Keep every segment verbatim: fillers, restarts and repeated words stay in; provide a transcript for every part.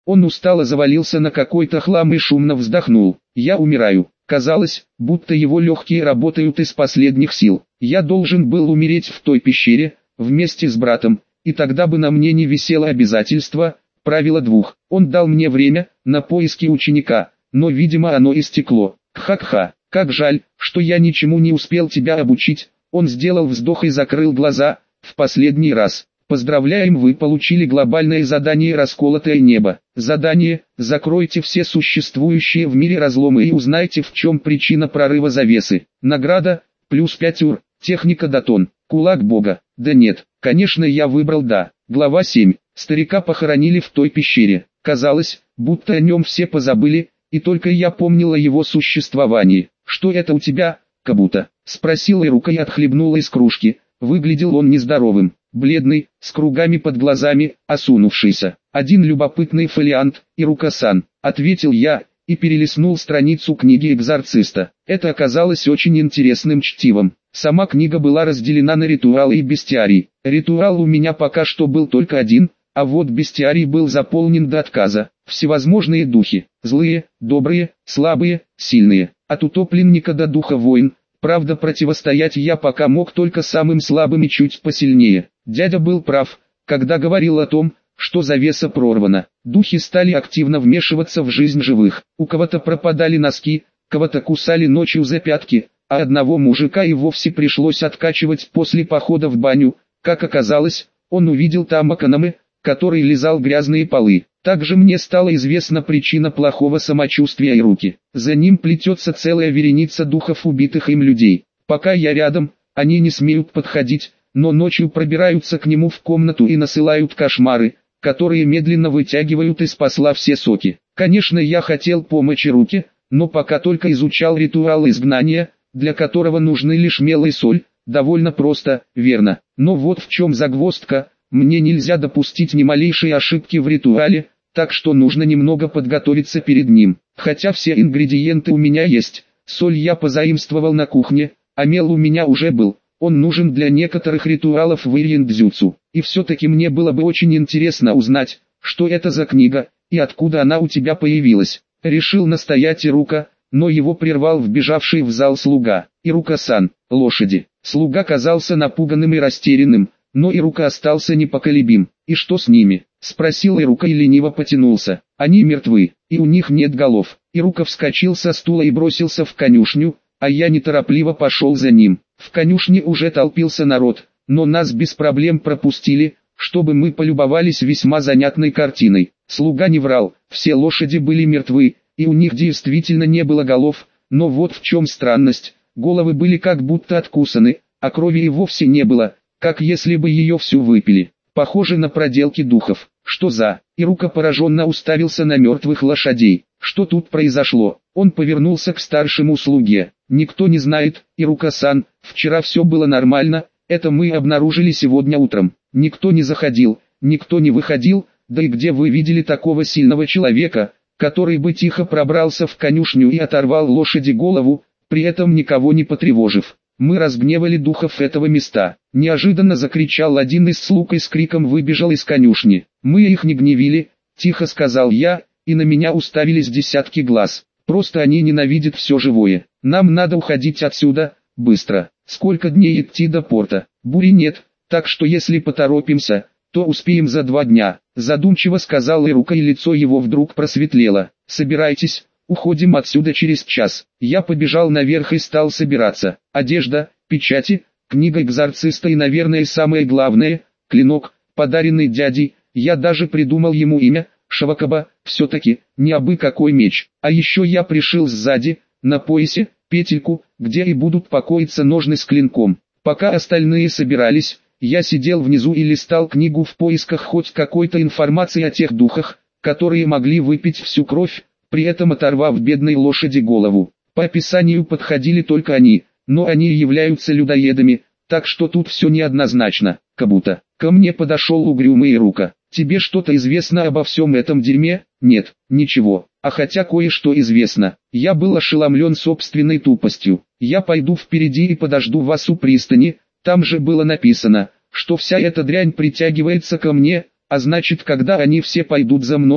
Он устало завалился на какой-то хлам и шумно вздохнул. Я умираю. Казалось, будто его легкие работают из последних сил. Я должен был умереть в той пещере, вместе с братом, и тогда бы на мне не висело обязательство, правило двух. Он дал мне время на поиски ученика, но, видимо, оно истекло. Ха-ха, как жаль, что я ничему не успел тебя обучить. Он сделал вздох и закрыл глаза. В последний раз. Поздравляем, вы получили глобальное задание «Расколотое небо». Задание: закройте все существующие в мире разломы и узнайте, в чем причина прорыва завесы. Награда: плюс пять ур. Техника Датон. Кулак бога. Да нет, конечно, я выбрал да. Глава семь. Старика похоронили в той пещере. Казалось, будто о нем все позабыли, и только я помнила его существование. Что это у тебя, Кабута? Спросила Ирука и отхлебнула из кружки. Выглядел он нездоровым, бледный, с кругами под глазами, осунувшийся. Один любопытный фолиант, Ирука-сан, ответил я, и перелистнул страницу книги экзорциста. Это оказалось очень интересным чтивом. Сама книга была разделена на ритуалы и бестиарий. Ритуал у меня пока что был только один, а вот бестиарий был заполнен до отказа. Всевозможные духи, злые, добрые, слабые, сильные, от утопленника до духа воин. Правда, противостоять я пока мог только самым слабым и чуть посильнее. Дядя был прав, когда говорил о том, что завеса прорвана. Духи стали активно вмешиваться в жизнь живых. У кого-то пропадали носки, кого-то кусали ночью за пятки, а одного мужика и вовсе пришлось откачивать после похода в баню. Как оказалось, он увидел там Аканамы, который лизал грязные полы. Также мне стала известна причина плохого самочувствия Ируки. За ним плетется целая вереница духов убитых им людей. Пока я рядом, они не смеют подходить, но ночью пробираются к нему в комнату и насылают кошмары, которые медленно вытягивают из посла все соки. Конечно, я хотел помочь Ируке, но пока только изучал ритуал изгнания, для которого нужны лишь мел и соль. Довольно просто, верно. Но вот в чем загвоздка. Мне нельзя допустить ни малейшей ошибки в ритуале, так что нужно немного подготовиться перед ним. Хотя все ингредиенты у меня есть, соль я позаимствовал на кухне, а мел у меня уже был, он нужен для некоторых ритуалов в Ирьен-дзюцу. И все-таки мне было бы очень интересно узнать, что это за книга, и откуда она у тебя появилась. Решил настоять Ирука, но его прервал вбежавший в зал слуга. Ирука-сан, лошади. Слуга казался напуганным и растерянным, но Ирука остался непоколебим. «И что с ними?» — спросил Ирука и лениво потянулся. «Они мертвы, и у них нет голов». Ирука вскочил со стула и бросился в конюшню, а я неторопливо пошел за ним. В конюшне уже толпился народ, но нас без проблем пропустили, чтобы мы полюбовались весьма занятной картиной. Слуга не врал, все лошади были мертвы, и у них действительно не было голов, но вот в чем странность, головы были как будто откусаны, а крови и вовсе не было, как если бы ее всю выпили. Похоже на проделки духов. Что за? Ирука пораженно уставился на мертвых лошадей. Что тут произошло? Он повернулся к старшему слуге. Никто не знает, Ирука-сан, вчера все было нормально, это мы обнаружили сегодня утром. Никто не заходил, никто не выходил, да и где вы видели такого сильного человека, который бы тихо пробрался в конюшню и оторвал лошади голову, при этом никого не потревожив. Мы разгневали духов этого места. Неожиданно закричал один из слуг и с криком выбежал из конюшни. Мы их не гневили, тихо сказал я, и на меня уставились десятки глаз. Просто они ненавидят все живое. Нам надо уходить отсюда, быстро. Сколько дней идти до порта? Бури нет, так что если поторопимся, то успеем за два дня. Задумчиво сказал Ирука, и лицо его вдруг просветлело. Собирайтесь. Уходим отсюда через час. Я побежал наверх и стал собираться. Одежда, печати, книга экзорциста и, наверное, самое главное, клинок, подаренный дядей. Я даже придумал ему имя, Шавакаба, все-таки, не абы какой меч. А еще я пришил сзади, на поясе, петельку, где и будут покоиться ножны с клинком. Пока остальные собирались, я сидел внизу и листал книгу в поисках хоть какой-то информации о тех духах, которые могли выпить всю кровь, при этом оторвав бедной лошади голову. По описанию подходили только они, но они являются людоедами, так что тут все неоднозначно. Кабута. Ко мне подошел угрюмый Ирука. Тебе что-то известно обо всем этом дерьме? Нет, ничего. А хотя кое-что известно. Я был ошеломлен собственной тупостью. Я пойду впереди и подожду вас у пристани. Там же было написано, что вся эта дрянь притягивается ко мне, а значит, когда они все пойдут за мной,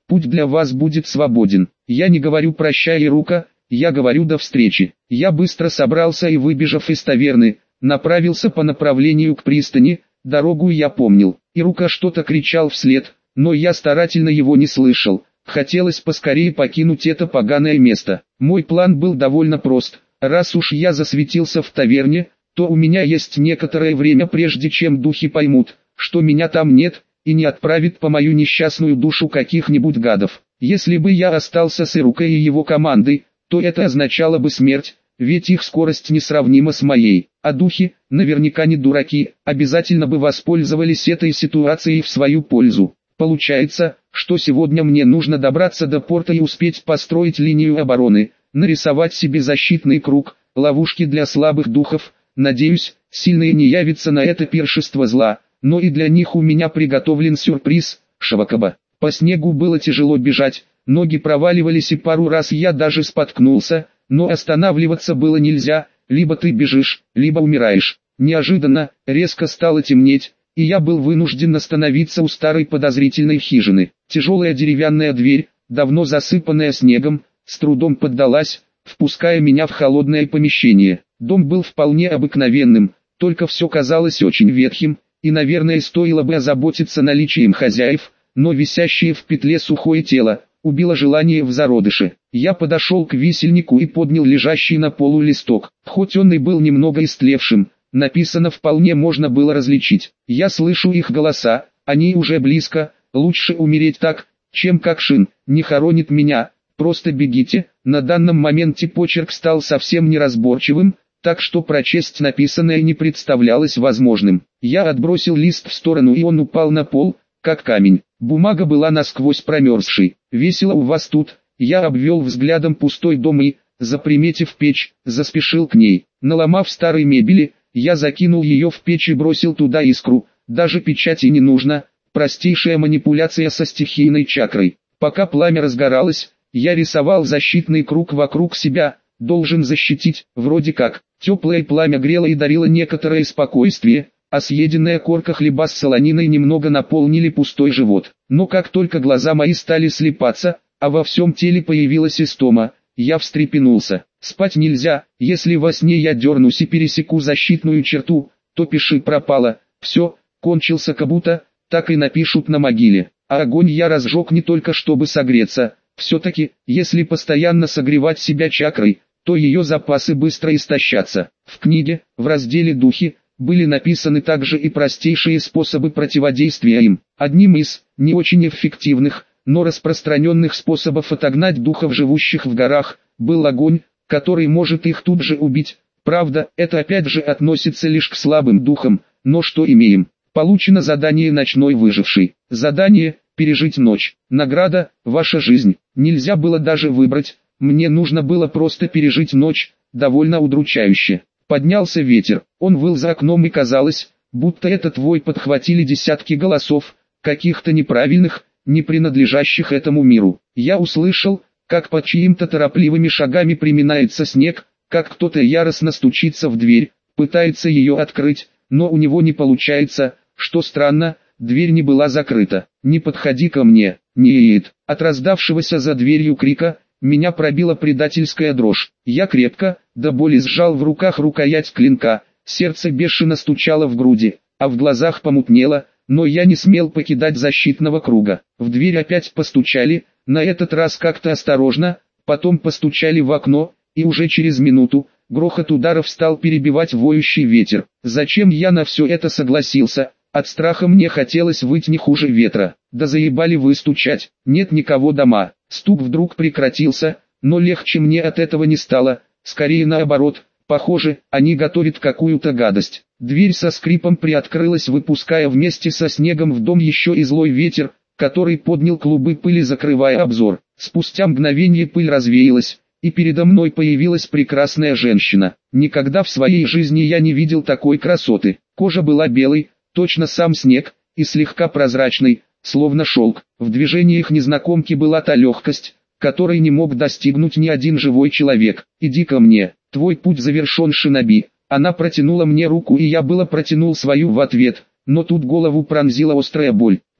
Путь для вас будет свободен. Я не говорю прощай, Ирука, я говорю до встречи. Я быстро собрался и, выбежав из таверны, направился по направлению к пристани. Дорогу я помнил. Ирука что-то кричал вслед, но я старательно его не слышал. Хотелось поскорее покинуть это поганое место. Мой план был довольно прост. Раз уж я засветился в таверне, то у меня есть некоторое время, прежде чем духи поймут, что меня там нет, и не отправят по мою несчастную душу каких-нибудь гадов. Если бы я остался с Ирукой и его командой, то это означало бы смерть, ведь их скорость несравнима с моей. А духи, наверняка не дураки, обязательно бы воспользовались этой ситуацией в свою пользу. Получается, что сегодня мне нужно добраться до порта и успеть построить линию обороны, нарисовать себе защитный круг, ловушки для слабых духов. Надеюсь, сильные не явятся на это пиршество зла, но и для них у меня приготовлен сюрприз – Шавакаба. По снегу было тяжело бежать, ноги проваливались и пару раз я даже споткнулся, но останавливаться было нельзя, либо ты бежишь, либо умираешь. Неожиданно, резко стало темнеть, и я был вынужден остановиться у старой подозрительной хижины. Тяжелая деревянная дверь, давно засыпанная снегом, с трудом поддалась, впуская меня в холодное помещение. Дом был вполне обыкновенным, только все казалось очень ветхим, и, наверное, стоило бы озаботиться наличием хозяев, но висящее в петле сухое тело убило желание в зародыше. Я подошел к висельнику и поднял лежащий на полу листок. Хоть он и был немного истлевшим, написано вполне можно было различить. Я слышу их голоса, они уже близко, лучше умереть так, чем как Шин не хоронит меня, просто бегите. На данном моменте почерк стал совсем неразборчивым, так что прочесть написанное не представлялось возможным. Я отбросил лист в сторону, и он упал на пол, как камень. Бумага была насквозь промерзшей. «Весело у вас тут», я обвел взглядом пустой дом и, заприметив печь, заспешил к ней. Наломав старой мебели, я закинул ее в печь и бросил туда искру. Даже печати не нужно, простейшая манипуляция со стихийной чакрой. Пока пламя разгоралось, я рисовал защитный круг вокруг себя, должен защитить, вроде как. Теплое пламя грело и дарило некоторое спокойствие, а съеденная корка хлеба с солониной немного наполнили пустой живот. Но как только глаза мои стали слипаться, а во всем теле появилась истома, я встрепенулся. Спать нельзя, если во сне я дернусь и пересеку защитную черту, то пиши пропало, все, кончился Кабута, так и напишут на могиле. А огонь я разжег не только чтобы согреться, все-таки, если постоянно согревать себя чакрой, то ее запасы быстро истощатся. В книге, в разделе «Духи», были написаны также и простейшие способы противодействия им. Одним из, не очень эффективных, но распространенных способов отогнать духов, живущих в горах, был огонь, который может их тут же убить. Правда, это опять же относится лишь к слабым духам, но что имеем? Получено задание «Ночной выживший». Задание «Пережить ночь». Награда «Ваша жизнь». Нельзя было даже выбрать, мне нужно было просто пережить ночь, довольно удручающе. Поднялся ветер, он выл за окном, и казалось, будто этот вой подхватили десятки голосов, каких-то неправильных, не принадлежащих этому миру. Я услышал, как под чьими-то торопливыми шагами приминается снег, как кто-то яростно стучится в дверь, пытается ее открыть, но у него не получается, что странно, дверь не была закрыта. «Не подходи ко мне, Ниит!» От раздавшегося за дверью крика, меня пробила предательская дрожь. Я крепко, до боли сжал в руках рукоять клинка, сердце бешено стучало в груди, а в глазах помутнело, но я не смел покидать защитного круга. В дверь опять постучали, на этот раз как-то осторожно, потом постучали в окно, и уже через минуту, грохот ударов стал перебивать воющий ветер. Зачем я на все это согласился? От страха мне хотелось выть не хуже ветра. Да заебали вы стучать, нет никого дома. Стук вдруг прекратился, но легче мне от этого не стало, скорее наоборот, похоже, они готовят какую-то гадость. Дверь со скрипом приоткрылась, выпуская вместе со снегом в дом еще и злой ветер, который поднял клубы пыли, закрывая обзор. Спустя мгновение пыль развеялась, и передо мной появилась прекрасная женщина. Никогда в своей жизни я не видел такой красоты. Кожа была белой, точно сам снег, и слегка прозрачной, словно шелк. В движениях незнакомки была та легкость, которой не мог достигнуть ни один живой человек. «Иди ко мне, твой путь завершен, шиноби». Она протянула мне руку, и я было протянул свою в ответ, но тут голову пронзила острая боль.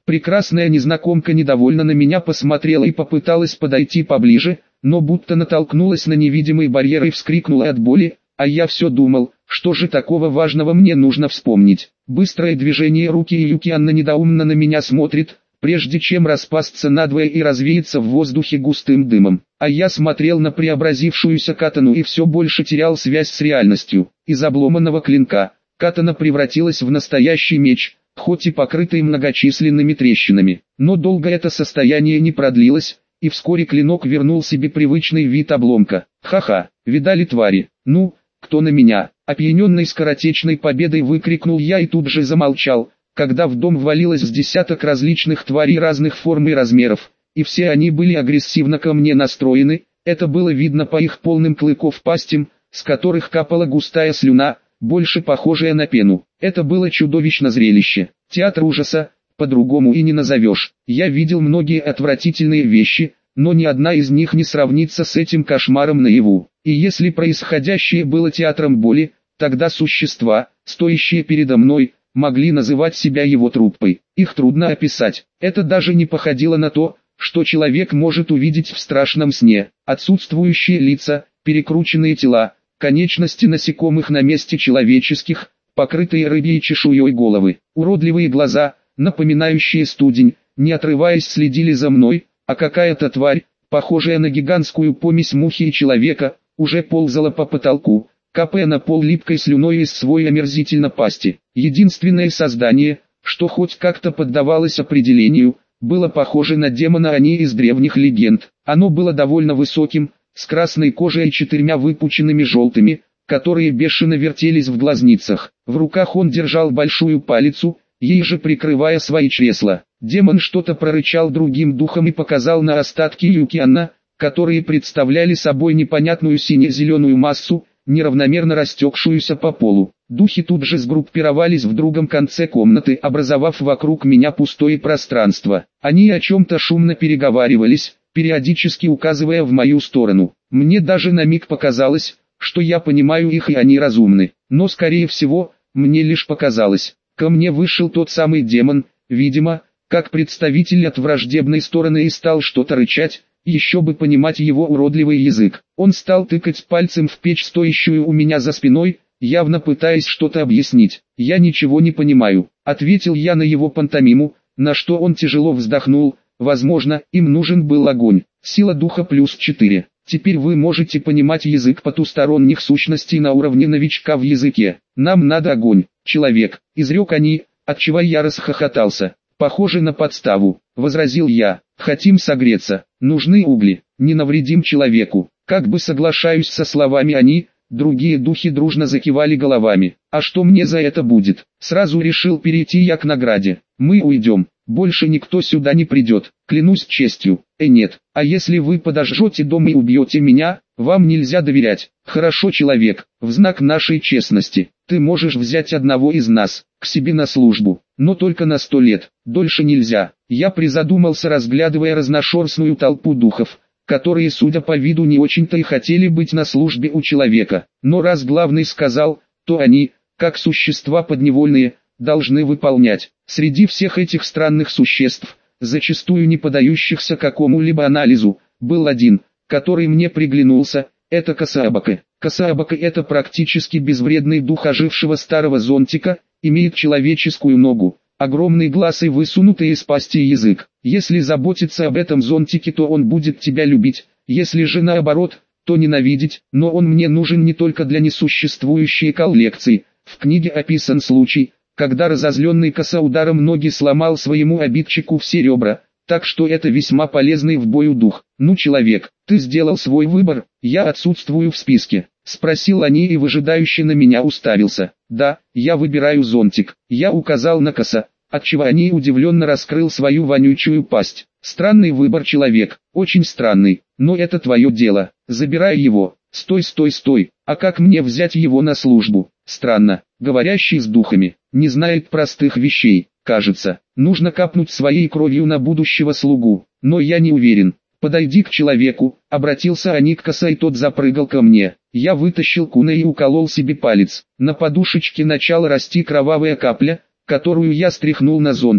Прекрасная незнакомка недовольно на меня посмотрела и попыталась подойти поближе, но будто натолкнулась на невидимый барьер и вскрикнула от боли, а я все думал, что же такого важного мне нужно вспомнить. Быстрое движение руки, и Юкианна недоуменно на меня смотрит, прежде чем распасться надвое и развеяться в воздухе густым дымом. А я смотрел на преобразившуюся катану и все больше терял связь с реальностью. Из обломанного клинка катана превратилась в настоящий меч, хоть и покрытый многочисленными трещинами. Но долго это состояние не продлилось, и вскоре клинок вернул себе привычный вид обломка. Ха-ха, видали твари? Ну, кто на меня? Опьяненный скоротечной победой выкрикнул я и тут же замолчал, когда в дом ввалилось с десяток различных тварей разных форм и размеров, и все они были агрессивно ко мне настроены. Это было видно по их полным клыков пастям, с которых капала густая слюна, больше похожая на пену. Это было чудовищно зрелище. Театр ужаса, по-другому и не назовешь. Я видел многие отвратительные вещи, но ни одна из них не сравнится с этим кошмаром наяву. И если происходящее было театром боли, тогда существа, стоящие передо мной, могли называть себя его труппой. Их трудно описать. Это даже не походило на то, что человек может увидеть в страшном сне. Отсутствующие лица, перекрученные тела, конечности насекомых на месте человеческих, покрытые рыбьей чешуей головы, уродливые глаза, напоминающие студень, не отрываясь следили за мной, а какая-то тварь, похожая на гигантскую помесь мухи и человека, уже ползала по потолку, капая на пол липкой слюной из своей омерзительно пасти. Единственное создание, что хоть как-то поддавалось определению, было похоже на демона Ани из древних легенд. Оно было довольно высоким, с красной кожей и четырьмя выпученными желтыми, которые бешено вертелись в глазницах. В руках он держал большую палицу, ей же прикрывая свои чресла. Демон что-то прорычал другим духом и показал на остатки Юкианна, которые представляли собой непонятную сине-зеленую массу, неравномерно растекшуюся по полу. Духи тут же сгруппировались в другом конце комнаты, образовав вокруг меня пустое пространство. Они о чем-то шумно переговаривались, периодически указывая в мою сторону. Мне даже на миг показалось, что я понимаю их и они разумны. Но скорее всего, мне лишь показалось. Ко мне вышел тот самый демон, видимо, как представитель от враждебной стороны, и стал что-то рычать. Еще бы понимать его уродливый язык. Он стал тыкать пальцем в печь, стоящую у меня за спиной, явно пытаясь что-то объяснить. «Я ничего не понимаю», — ответил я на его пантомиму, на что он тяжело вздохнул. «Возможно, им нужен был огонь. Сила духа плюс четыре. Теперь вы можете понимать язык потусторонних сущностей на уровне новичка в языке. Нам надо огонь, человек», — изрек они, отчего я расхохотался. «Похоже на подставу», — возразил я. «Хотим согреться, нужны угли, не навредим человеку». Как бы соглашаюсь со словами они, другие духи дружно закивали головами. «А что мне за это будет?» Сразу решил перейти я к награде. «Мы уйдем, больше никто сюда не придет, клянусь честью». «Э нет, а если вы подожжете дом и убьете меня, вам нельзя доверять». «Хорошо, человек, в знак нашей честности, ты можешь взять одного из нас, к себе на службу, но только на сто лет, дольше нельзя». Я призадумался, разглядывая разношерстную толпу духов, которые, судя по виду, не очень-то и хотели быть на службе у человека. Но раз главный сказал, то они, как существа подневольные, должны выполнять. Среди всех этих странных существ, зачастую не поддающихся какому-либо анализу, был один, который мне приглянулся, это Касаабака. Касаабака — это практически безвредный дух ожившего старого зонтика, имеет человеческую ногу, огромный глаз и высунутый из пасти язык. Если заботиться об этом зонтике, то он будет тебя любить, если же наоборот, то ненавидеть. Но он мне нужен не только для несуществующей коллекции. В книге описан случай, когда разозленный коса ударом ноги сломал своему обидчику все ребра, так что это весьма полезный в бою дух. «Ну, человек, ты сделал свой выбор, я отсутствую в списке», — спросил они и выжидающе на меня уставился. «Да, я выбираю зонтик», — я указал на коса, отчего они удивленно раскрыл свою вонючую пасть. «Странный выбор, человек, очень странный, но это твое дело, забирай его». «Стой, стой, стой, а как мне взять его на службу?» «Странно, говорящий с духами, не знает простых вещей, кажется, нужно капнуть своей кровью на будущего слугу, но я не уверен». «Подойди к человеку», — обратился они к коса, и тот запрыгал ко мне. Я вытащил куна и уколол себе палец. На подушечке начала расти кровавая капля, которую я стряхнул на зонтик.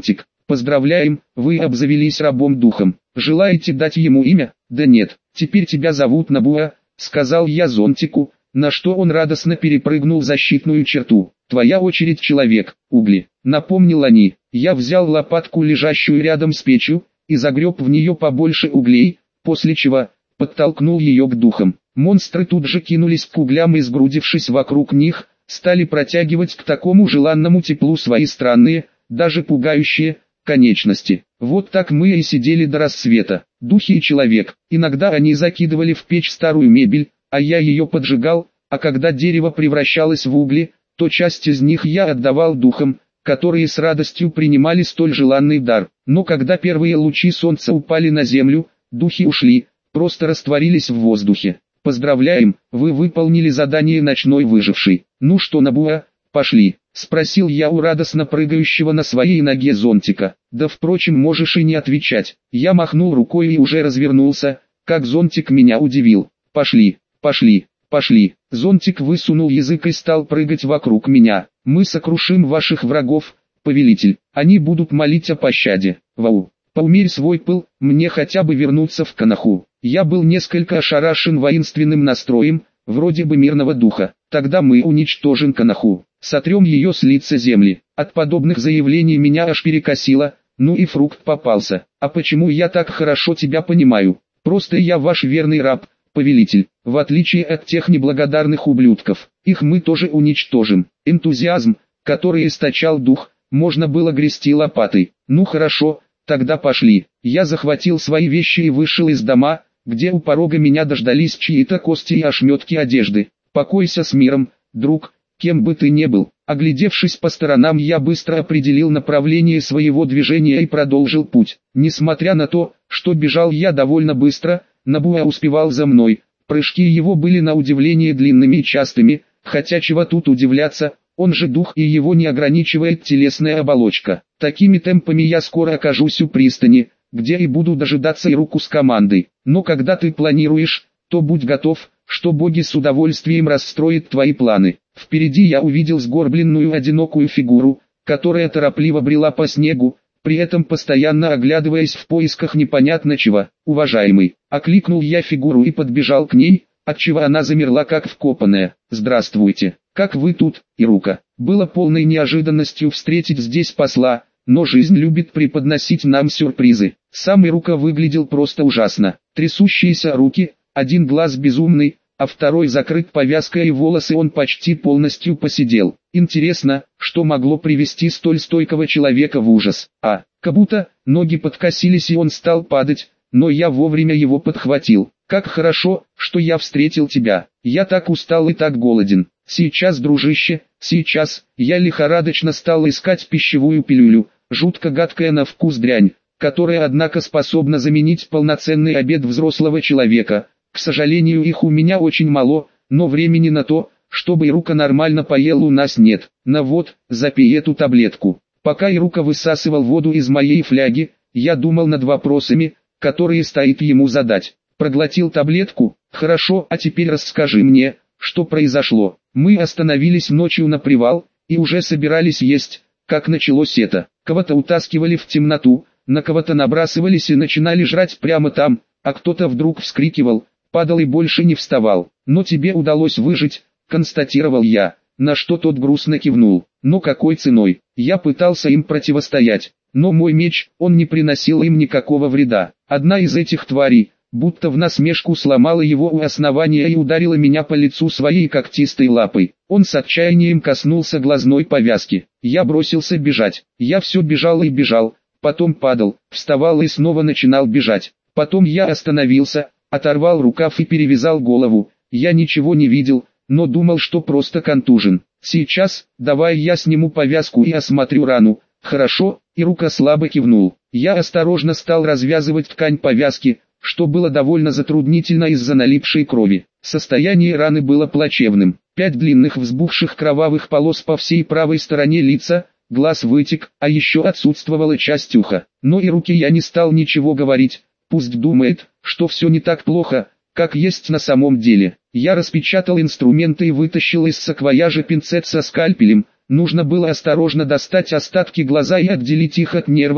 Поздравляем, вы обзавелись рабом-духом. Желаете дать ему имя? Да нет, теперь тебя зовут Набуа, сказал я зонтику, на что он радостно перепрыгнул защитную черту. Твоя очередь, человек. Угли. Напомнил они. Я взял лопатку, лежащую рядом с печью, и загреб в нее побольше углей, после чего подтолкнул ее к духам. Монстры тут же кинулись к углям и, сгрудившись вокруг них, стали протягивать к такому желанному теплу свои странные, даже пугающие, конечности. Вот так мы и сидели до рассвета, духи и человек. Иногда они закидывали в печь старую мебель, а я ее поджигал, а когда дерево превращалось в угли, то часть из них я отдавал духам, которые с радостью принимали столь желанный дар. Но когда первые лучи солнца упали на землю, духи ушли, просто растворились в воздухе. Поздравляем, вы выполнили задание «Ночной выживший». Ну что, Набуа, пошли, спросил я у радостно прыгающего на своей ноге зонтика. Да впрочем, можешь и не отвечать. Я махнул рукой и уже развернулся, как зонтик меня удивил. Пошли, пошли, пошли. Зонтик высунул язык и стал прыгать вокруг меня. Мы сокрушим ваших врагов, повелитель. Они будут молить о пощаде. Вау. Поумерь свой пыл, мне хотя бы вернуться в Канаху. Я был несколько ошарашен воинственным настроем, вроде бы мирного духа. Тогда мы уничтожим Канаху, сотрем ее с лица земли. От подобных заявлений меня аж перекосило, ну и фрукт попался. А почему я так хорошо тебя понимаю? Просто я ваш верный раб, повелитель. В отличие от тех неблагодарных ублюдков, их мы тоже уничтожим. Энтузиазм, который источал дух, можно было грести лопатой. Ну хорошо, тогда пошли. Я захватил свои вещи и вышел из дома, где у порога меня дождались чьи-то кости и ошметки одежды. Покойся с миром, друг, кем бы ты ни был. Оглядевшись по сторонам, я быстро определил направление своего движения и продолжил путь. Несмотря на то, что бежал я довольно быстро, Набуа успевал за мной. Прыжки его были на удивление длинными и частыми, хотя чего тут удивляться, он же дух и его не ограничивает телесная оболочка. Такими темпами я скоро окажусь у пристани, где и буду дожидаться и руку с командой. Но когда ты планируешь, то будь готов, что боги с удовольствием расстроят твои планы. Впереди я увидел сгорбленную одинокую фигуру, которая торопливо брела по снегу, при этом постоянно оглядываясь в поисках непонятно чего. «Уважаемый», окликнул я фигуру и подбежал к ней, отчего она замерла как вкопанная. «Здравствуйте, как вы тут, Ирука?» Было полной неожиданностью встретить здесь посла, но жизнь любит преподносить нам сюрпризы. Сам Ирука выглядел просто ужасно. Трясущиеся руки, один глаз безумный, а второй закрыт повязкой, и волосы он почти полностью поседел. Интересно, что могло привести столь стойкого человека в ужас. А, как будто ноги подкосились и он стал падать, но я вовремя его подхватил. «Как хорошо, что я встретил тебя. Я так устал и так голоден. Сейчас, дружище, сейчас». Я лихорадочно стал искать пищевую пилюлю, жутко гадкая на вкус дрянь, которая однако способна заменить полноценный обед взрослого человека. К сожалению, их у меня очень мало, но времени на то, чтобы Ирука нормально поел, у нас нет. На вот, запей эту таблетку. Пока Ирука высасывал воду из моей фляги, я думал над вопросами, которые стоит ему задать. Проглотил таблетку? Хорошо, а теперь расскажи мне, что произошло. Мы остановились ночью на привал, и уже собирались есть, как началось это. Кого-то утаскивали в темноту, на кого-то набрасывались и начинали жрать прямо там, а кто-то вдруг вскрикивал, падал и больше не вставал. Но тебе удалось выжить, констатировал я, на что тот грустно кивнул. Но какой ценой? Я пытался им противостоять, но мой меч, он не приносил им никакого вреда. Одна из этих тварей, будто в насмешку, сломала его у основания и ударила меня по лицу своей когтистой лапой. Он с отчаянием коснулся глазной повязки. Я бросился бежать. Я все бежал и бежал, потом падал, вставал и снова начинал бежать. Потом я остановился, оторвал рукав и перевязал голову. Я ничего не видел, но думал, что просто контужен. Сейчас, давай я сниму повязку и осмотрю рану. Хорошо, и рука слабо кивнул. Я осторожно стал развязывать ткань повязки, что было довольно затруднительно из-за налипшей крови. Состояние раны было плачевным. Пять длинных взбухших кровавых полос по всей правой стороне лица, глаз вытек, а еще отсутствовала часть уха. Но и руки я не стал ничего говорить, пусть думает, что все не так плохо, как есть на самом деле. Я распечатал инструменты и вытащил из саквояжа пинцет со скальпелем. Нужно было осторожно достать остатки глаза и отделить их от нерва,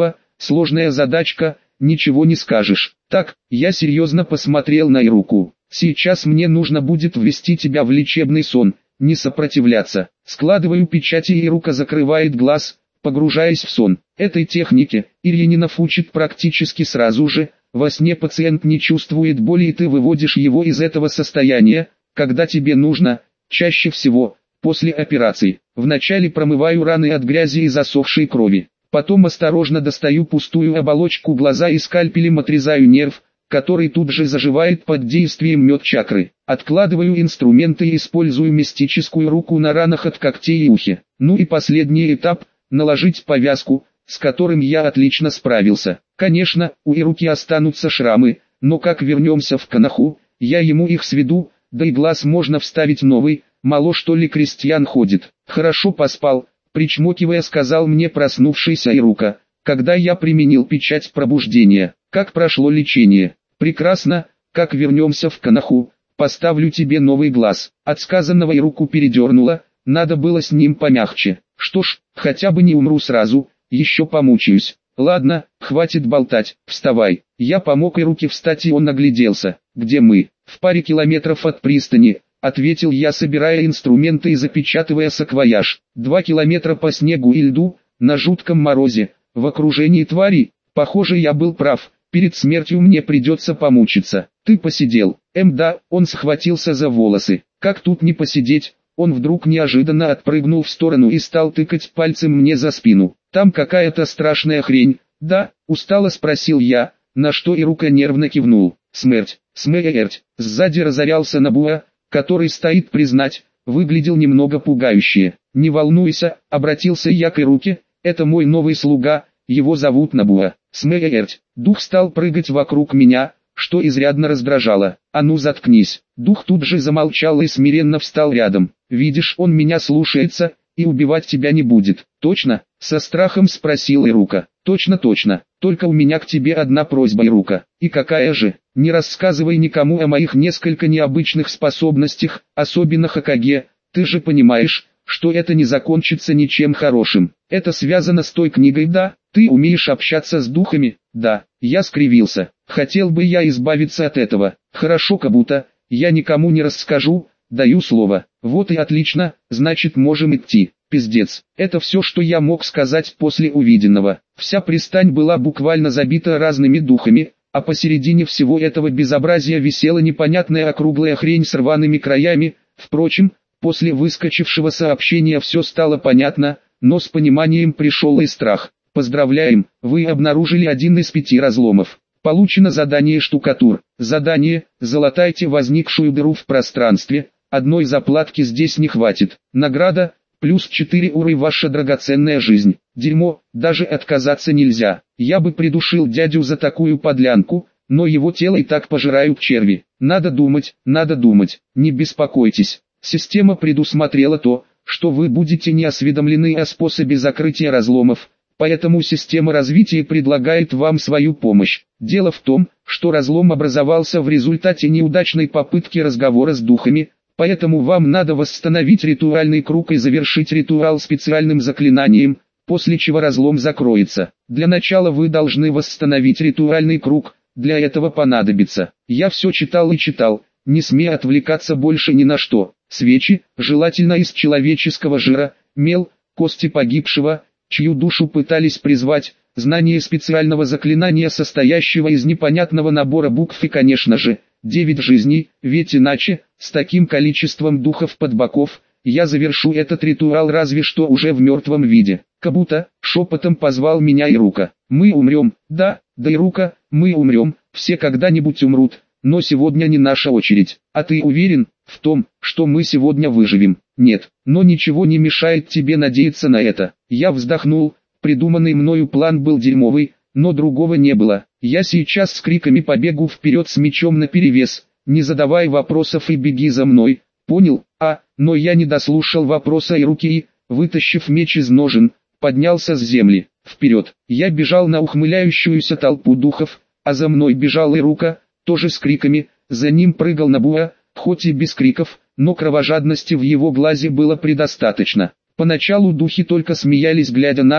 сложная задачка, ничего не скажешь. Так, я серьезно посмотрел на Ируку. Сейчас мне нужно будет ввести тебя в лечебный сон, не сопротивляться. Складываю печати, и Ирука закрывает глаз, погружаясь в сон. Этой технике Ильининов учит практически сразу же. Во сне пациент не чувствует боли, и ты выводишь его из этого состояния, когда тебе нужно, чаще всего, после операции. Вначале промываю раны от грязи и засохшей крови. Потом осторожно достаю пустую оболочку глаза и скальпелем отрезаю нерв, который тут же заживает под действием мед-чакры. Откладываю инструменты и использую мистическую руку на ранах от когтей и ухи. Ну и последний этап – наложить повязку, с которым я отлично справился. Конечно, у Ируки останутся шрамы, но как вернемся в Коноху, я ему их сведу, да и глаз можно вставить новый, мало что ли крестьян ходит. Хорошо поспал, причмокивая, сказал мне проснувшийся Ирука, когда я применил печать пробуждения. Как прошло лечение? Прекрасно, как вернемся в Коноху, поставлю тебе новый глаз. От сказанного Ируку передернуло, надо было с ним помягче. Что ж, хотя бы не умру сразу, еще помучаюсь. Ладно, хватит болтать, вставай. Я помог Ируке встать, и он нагляделся. Где мы? В паре километров от пристани, ответил я, собирая инструменты и запечатывая саквояж. Два километра по снегу и льду, на жутком морозе, в окружении тварей. Похоже, я был прав, перед смертью мне придется помучиться. Ты посидел? Эм да, он схватился за волосы. Как тут не посидеть? Он вдруг неожиданно отпрыгнул в сторону и стал тыкать пальцем мне за спину. Там какая-то страшная хрень. Да, устало спросил я, на что Ирука нервно кивнул. Смерть, смерть. Сзади разорялся Набуа, который, стоит признать, выглядел немного пугающе. Не волнуйся, обратился я к Ируке, это мой новый слуга, его зовут Набуа. Смерть. Дух стал прыгать вокруг меня, что изрядно раздражало. А ну заткнись. Дух тут же замолчал и смиренно встал рядом. Видишь, он меня слушается, и убивать тебя не будет. Точно? Со страхом спросил Ирука. Точно, точно. Только у меня к тебе одна просьба, Ирука. И какая же? Не рассказывай никому о моих несколько необычных способностях, особенно Хокаге. Ты же понимаешь, что это не закончится ничем хорошим. Это связано с той книгой, да? Ты умеешь общаться с духами? Да. Я скривился. Хотел бы я избавиться от этого. Хорошо, Кабута, я никому не расскажу, даю слово. Вот и отлично, значит можем идти. Пиздец. Это все, что я мог сказать после увиденного. Вся пристань была буквально забита разными духами, а посередине всего этого безобразия висела непонятная округлая хрень с рваными краями. Впрочем, после выскочившего сообщения все стало понятно, но с пониманием пришел и страх. Поздравляем, вы обнаружили один из пяти разломов. Получено задание штукатур. Задание: залатайте возникшую дыру в пространстве. Одной заплатки здесь не хватит. Награда: плюс четыре уры, ваша драгоценная жизнь. Дерьмо, даже отказаться нельзя. Я бы придушил дядю за такую подлянку, но его тело и так пожирают черви. Надо думать, надо думать. Не беспокойтесь. Система предусмотрела то, что вы будете не осведомлены о способе закрытия разломов. Поэтому система развития предлагает вам свою помощь. Дело в том, что разлом образовался в результате неудачной попытки разговора с духами, поэтому вам надо восстановить ритуальный круг и завершить ритуал специальным заклинанием, после чего разлом закроется. Для начала вы должны восстановить ритуальный круг, для этого понадобится. Я все читал и читал, не смей отвлекаться больше ни на что. Свечи, желательно из человеческого жира, мел, кости погибшего, чью душу пытались призвать, знание специального заклинания, состоящего из непонятного набора букв и, конечно же, девять жизней, ведь иначе, с таким количеством духов под боков, я завершу этот ритуал разве что уже в мертвом виде. Кабута, шепотом позвал меня Ирука. Мы умрем, да, да Ирука, мы умрем, все когда-нибудь умрут, но сегодня не наша очередь. А ты уверен в том, что мы сегодня выживем? Нет, но ничего не мешает тебе надеяться на это. Я вздохнул, придуманный мною план был дерьмовый, но другого не было. Я сейчас с криками побегу вперед с мечом наперевес, не задавай вопросов и беги за мной, понял? А, но я не дослушал вопроса и руки и, вытащив меч из ножен, поднялся с земли. Вперед, я бежал на ухмыляющуюся толпу духов, а за мной бежал Ирука, тоже с криками, за ним прыгал Набуа, хоть и без криков, но кровожадности в его глазе было предостаточно. Поначалу духи только смеялись, глядя нас,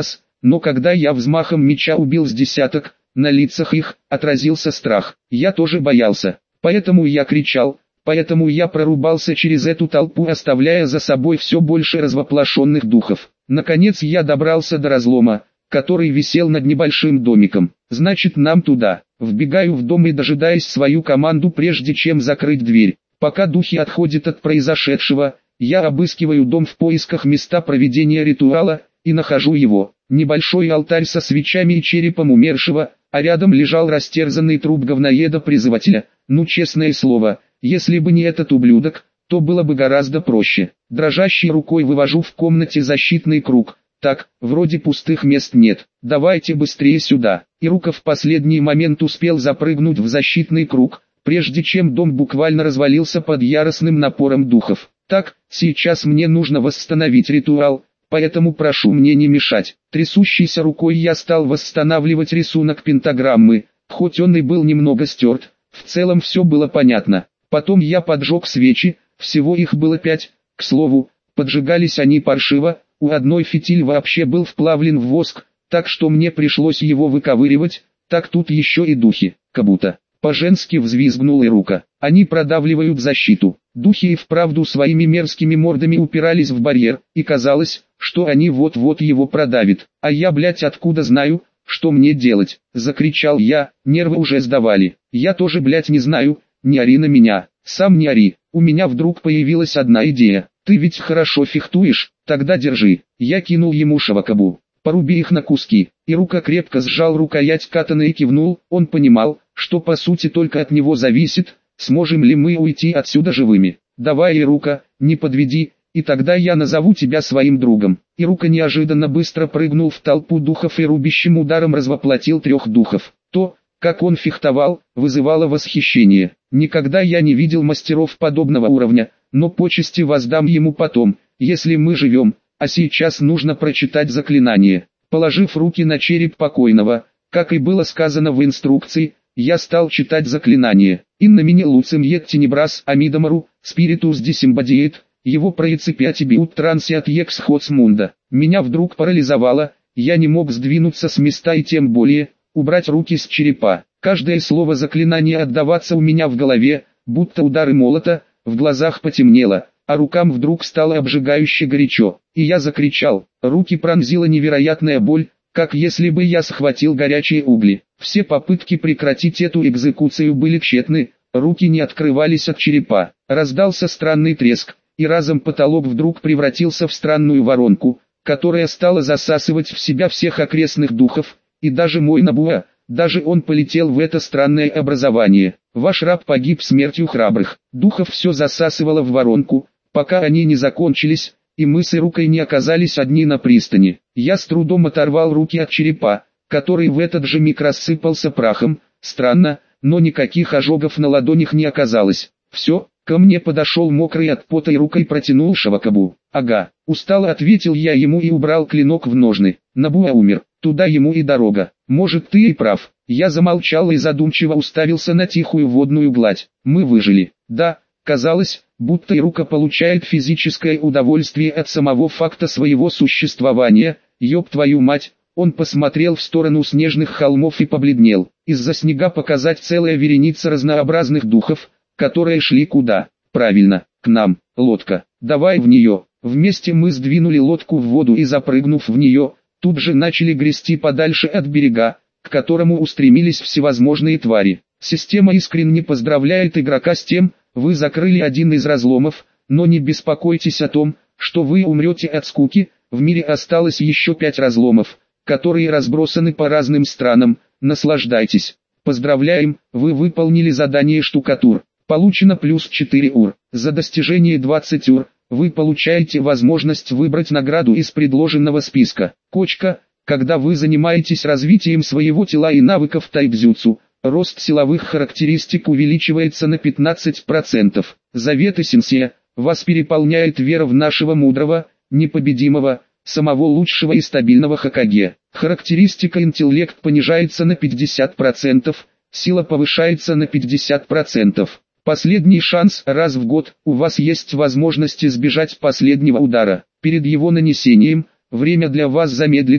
но когда я взмахом меча убил с десяток, на лицах их отразился страх. Я тоже боялся, поэтому я кричал, поэтому я прорубался через эту толпу, оставляя за собой все больше развоплощенных духов. Наконец я добрался до разлома, который висел над небольшим домиком. Значит, нам туда. Вбегаю в дом и дожидаясь свою команду, прежде чем закрыть дверь. Пока духи отходят от произошедшего, я обыскиваю дом в поисках места проведения ритуала, и нахожу его. Небольшой алтарь со свечами и черепом умершего, а рядом лежал растерзанный труп говноеда-призывателя. Ну, честное слово, если бы не этот ублюдок, то было бы гораздо проще. Дрожащей рукой вывожу в комнате защитный круг. Так, вроде пустых мест нет, давайте быстрее сюда. Ирука в последний момент успел запрыгнуть в защитный круг, прежде чем дом буквально развалился под яростным напором духов. Так, сейчас мне нужно восстановить ритуал, поэтому прошу мне не мешать. Трясущейся рукой я стал восстанавливать рисунок пентаграммы, хоть он и был немного стерт, в целом все было понятно. Потом я поджег свечи, всего их было пять, к слову, поджигались они паршиво. У одной фитиль вообще был вплавлен в воск, так что мне пришлось его выковыривать, так тут еще и духи, кабута. По-женски взвизгнула Ирука. Они продавливают защиту. Духи и вправду своими мерзкими мордами упирались в барьер, и казалось, что они вот-вот его продавят. А я, блять, откуда знаю, что мне делать? Закричал я, нервы уже сдавали. Я тоже, блять, не знаю, не ори на меня. Сам не ори, у меня вдруг появилась одна идея. Ты ведь хорошо фехтуешь, тогда держи. Я кинул ему шавакабу. Поруби их на куски. Ирука крепко сжал рукоять катаны и кивнул. Он понимал, что по сути только от него зависит, сможем ли мы уйти отсюда живыми. Давай, Ирука, не подведи, и тогда я назову тебя своим другом. Ирука неожиданно быстро прыгнул в толпу духов и рубящим ударом развоплотил трех духов. То, как он фехтовал, вызывало восхищение. Никогда я не видел мастеров подобного уровня, но почести воздам ему потом, если мы живем, а сейчас нужно прочитать заклинание. Положив руки на череп покойного, как и было сказано в инструкции, я стал читать заклинание. «Инна мини луцим ет тенебрас амидамару, спиритус дисимбадиет, его проецепиати биут трансиат екс хоцмунда». Меня вдруг парализовало, я не мог сдвинуться с места и тем более, убрать руки с черепа. Каждое слово заклинания отдаваться у меня в голове, будто удары молота, в глазах потемнело, а рукам вдруг стало обжигающе горячо, и я закричал. Руки пронзила невероятная боль, как если бы я схватил горячие угли. Все попытки прекратить эту экзекуцию были тщетны, руки не открывались от черепа. Раздался странный треск, и разом потолок вдруг превратился в странную воронку, которая стала засасывать в себя всех окрестных духов, и даже мой Набуа, даже он полетел в это странное образование. Ваш раб погиб смертью храбрых. Духов все засасывало в воронку, пока они не закончились, и мы с Ирукой не оказались одни на пристани. Я с трудом оторвал руки от черепа, который в этот же миг рассыпался прахом. Странно, но никаких ожогов на ладонях не оказалось. Все, ко мне подошел мокрый от пота и рукой протянул шавакабу. Ага, устало ответил я ему и убрал клинок в ножны. Набуа умер, туда ему и дорога. Может, ты и прав. Я замолчал и задумчиво уставился на тихую водную гладь. Мы выжили. Да, казалось, будто Ирука получает физическое удовольствие от самого факта своего существования. Ёб твою мать, он посмотрел в сторону снежных холмов и побледнел. Из-за снега показать целая вереница разнообразных духов, которые шли куда? Правильно, к нам. Лодка. Давай в нее. Вместе мы сдвинули лодку в воду и, запрыгнув в нее, тут же начали грести подальше от берега, к которому устремились всевозможные твари. Система искренне поздравляет игрока с тем, вы закрыли один из разломов, но не беспокойтесь о том, что вы умрете от скуки. В мире осталось еще пять разломов, которые разбросаны по разным странам. Наслаждайтесь. Поздравляем, вы выполнили задание штукатур. Получено плюс четыре ур. За достижение двадцать ур, вы получаете возможность выбрать награду из предложенного списка. Кочка, когда вы занимаетесь развитием своего тела и навыков тайбзюцу, рост силовых характеристик увеличивается на пятнадцать процентов. Заветы Синсея, вас переполняет вера в нашего мудрого, непобедимого, самого лучшего и стабильного Хокаге. Характеристика интеллект понижается на пятьдесят процентов, сила повышается на пятьдесят процентов. Последний шанс, раз в год, у вас есть возможность избежать последнего удара. Перед его нанесением, время для вас замедлится,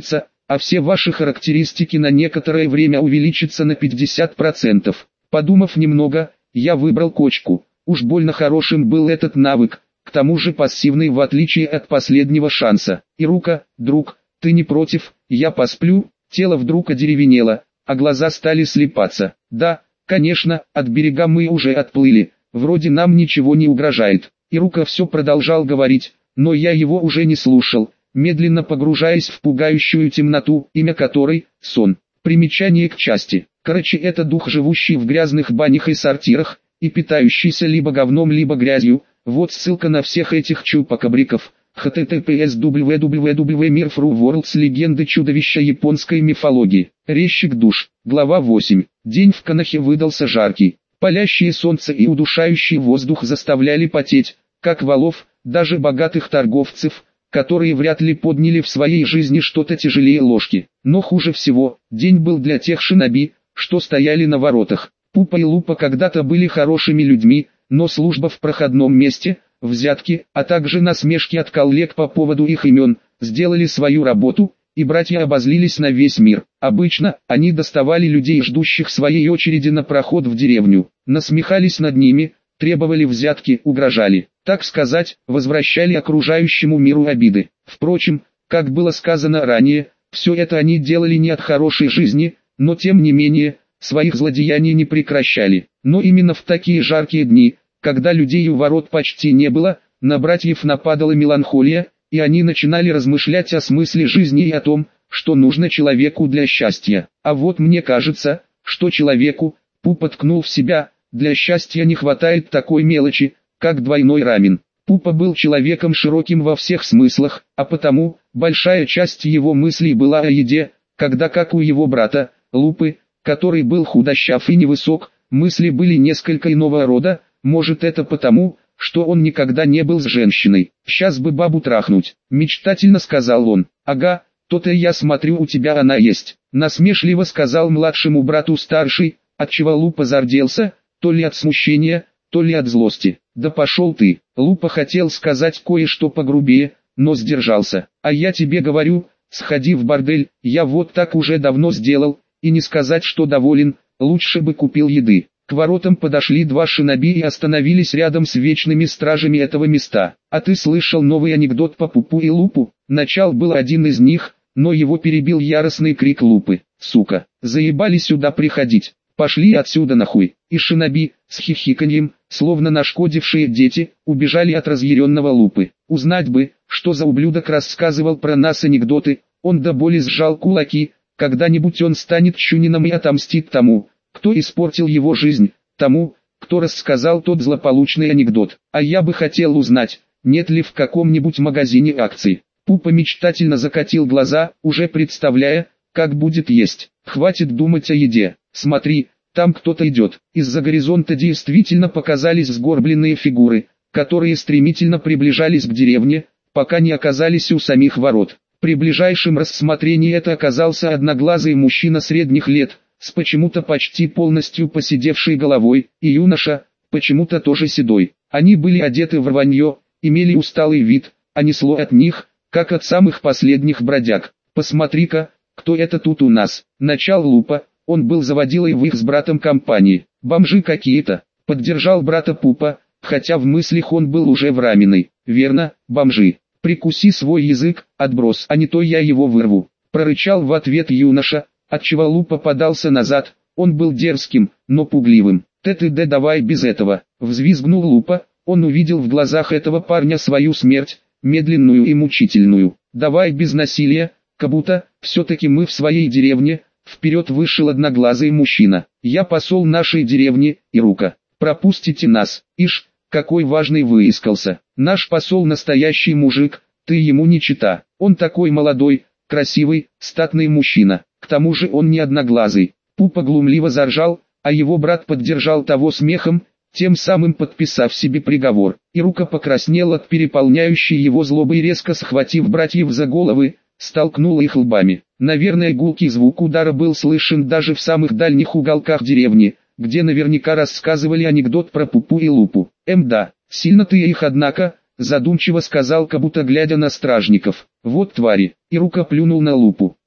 а все ваши характеристики на некоторое время увеличатся на пятьдесят процентов. Подумав немного, я выбрал кочку. Уж больно хорошим был этот навык, к тому же пассивный в отличие от последнего шанса. Ирука, друг, ты не против, я посплю? Тело вдруг одеревенело, а глаза стали слепаться. Да, конечно, от берега мы уже отплыли, вроде нам ничего не угрожает. Ирука все продолжал говорить, но я его уже не слушал, медленно погружаясь в пугающую темноту, имя которой – сон. Примечание к части. Короче, это дух, живущий в грязных банях и сортирах, и питающийся либо говном, либо грязью. Вот ссылка на всех этих чупакабриков. эйч ти ти пи эс дабл ю дабл ю дабл ю точка мир точка ру Worlds легенды чудовища японской мифологии. Резчик душ. Глава восемь. День в Конохе выдался жаркий. Палящее солнце и удушающий воздух заставляли потеть, как валов, даже богатых торговцев, которые вряд ли подняли в своей жизни что-то тяжелее ложки. Но хуже всего, день был для тех шиноби, что стояли на воротах. Пупа и Лупа когда-то были хорошими людьми, но служба в проходном месте, взятки, а также насмешки от коллег по поводу их имен, сделали свою работу, и братья обозлились на весь мир. Обычно, они доставали людей, ждущих своей очереди на проход в деревню, насмехались над ними, требовали взятки, угрожали, так сказать, возвращали окружающему миру обиды. Впрочем, как было сказано ранее, все это они делали не от хорошей жизни, но тем не менее, своих злодеяний не прекращали. Но именно в такие жаркие дни, когда людей у ворот почти не было, на братьев нападала меланхолия, и они начинали размышлять о смысле жизни и о том, что нужно человеку для счастья. А вот мне кажется, что человеку, Пупа ткнул в себя, для счастья не хватает такой мелочи, как двойной рамен. Пупа был человеком широким во всех смыслах, а потому, большая часть его мыслей была о еде, когда как у его брата, Лупы, который был худощав и невысок, мысли были несколько иного рода, может это потому, что он никогда не был с женщиной. «Сейчас бы бабу трахнуть», — мечтательно сказал он. «Ага, то-то я смотрю, у тебя она есть», — насмешливо сказал младшему брату старший, отчего Лупа зарделся, то ли от смущения, то ли от злости. «Да пошел ты», — Лупа хотел сказать кое-что погрубее, но сдержался. «А я тебе говорю, сходи в бордель, я вот так уже давно сделал, и не сказать, что доволен, лучше бы купил еды». К воротам подошли два шиноби и остановились рядом с вечными стражами этого места. «А ты слышал новый анекдот по Пупу и Лупу?» Начал был один из них, но его перебил яростный крик Лупы. «Сука, заебали сюда приходить, пошли отсюда нахуй!» И шиноби, с хихиканьем, словно нашкодившие дети, убежали от разъяренного Лупы. Узнать бы, что за ублюдок рассказывал про нас анекдоты, он до боли сжал кулаки, когда-нибудь он станет чунином и отомстит тому, кто испортил его жизнь, тому, кто рассказал тот злополучный анекдот. А я бы хотел узнать, нет ли в каком-нибудь магазине акций. Пупа мечтательно закатил глаза, уже представляя, как будет есть. Хватит думать о еде. Смотри, там кто-то идет. Из-за горизонта действительно показались сгорбленные фигуры, которые стремительно приближались к деревне, пока не оказались у самих ворот. При ближайшем рассмотрении это оказался одноглазый мужчина средних лет, с почему-то почти полностью поседевшей головой, и юноша, почему-то тоже седой. Они были одеты в рванье, имели усталый вид, а несло от них, как от самых последних бродяг. «Посмотри-ка, кто это тут у нас?» Начал Лупа, он был заводилой в их с братом компании. «Бомжи какие-то», поддержал брата Пупа, хотя в мыслях он был уже в раменной. «Верно, бомжи. Прикуси свой язык, отброс, а не то я его вырву», прорычал в ответ юноша, отчего Лупа подался назад. Он был дерзким, но пугливым. «Тэ-ты-дэ, давай без этого», взвизгнул Лупа, он увидел в глазах этого парня свою смерть, медленную и мучительную. «Давай без насилия, Кабута, все-таки мы в своей деревне», вперед вышел одноглазый мужчина. «Я посол нашей деревни, Ирука. Пропустите нас». «Ишь, какой важный выискался. Наш посол настоящий мужик, ты ему не чита. Он такой молодой, красивый, статный мужчина. К тому же он не одноглазый». Пупа глумливо заржал, а его брат поддержал того смехом, тем самым подписав себе приговор. Ирука покраснел от переполняющей его злобы и резко схватив братьев за головы, столкнул их лбами. Наверное, гулкий звук удара был слышен даже в самых дальних уголках деревни, где наверняка рассказывали анекдот про Пупу и Лупу. «Эм да, сильно ты их однако», задумчиво сказал Кабута, глядя на стражников. «Вот твари». Ирука плюнул на Лупу.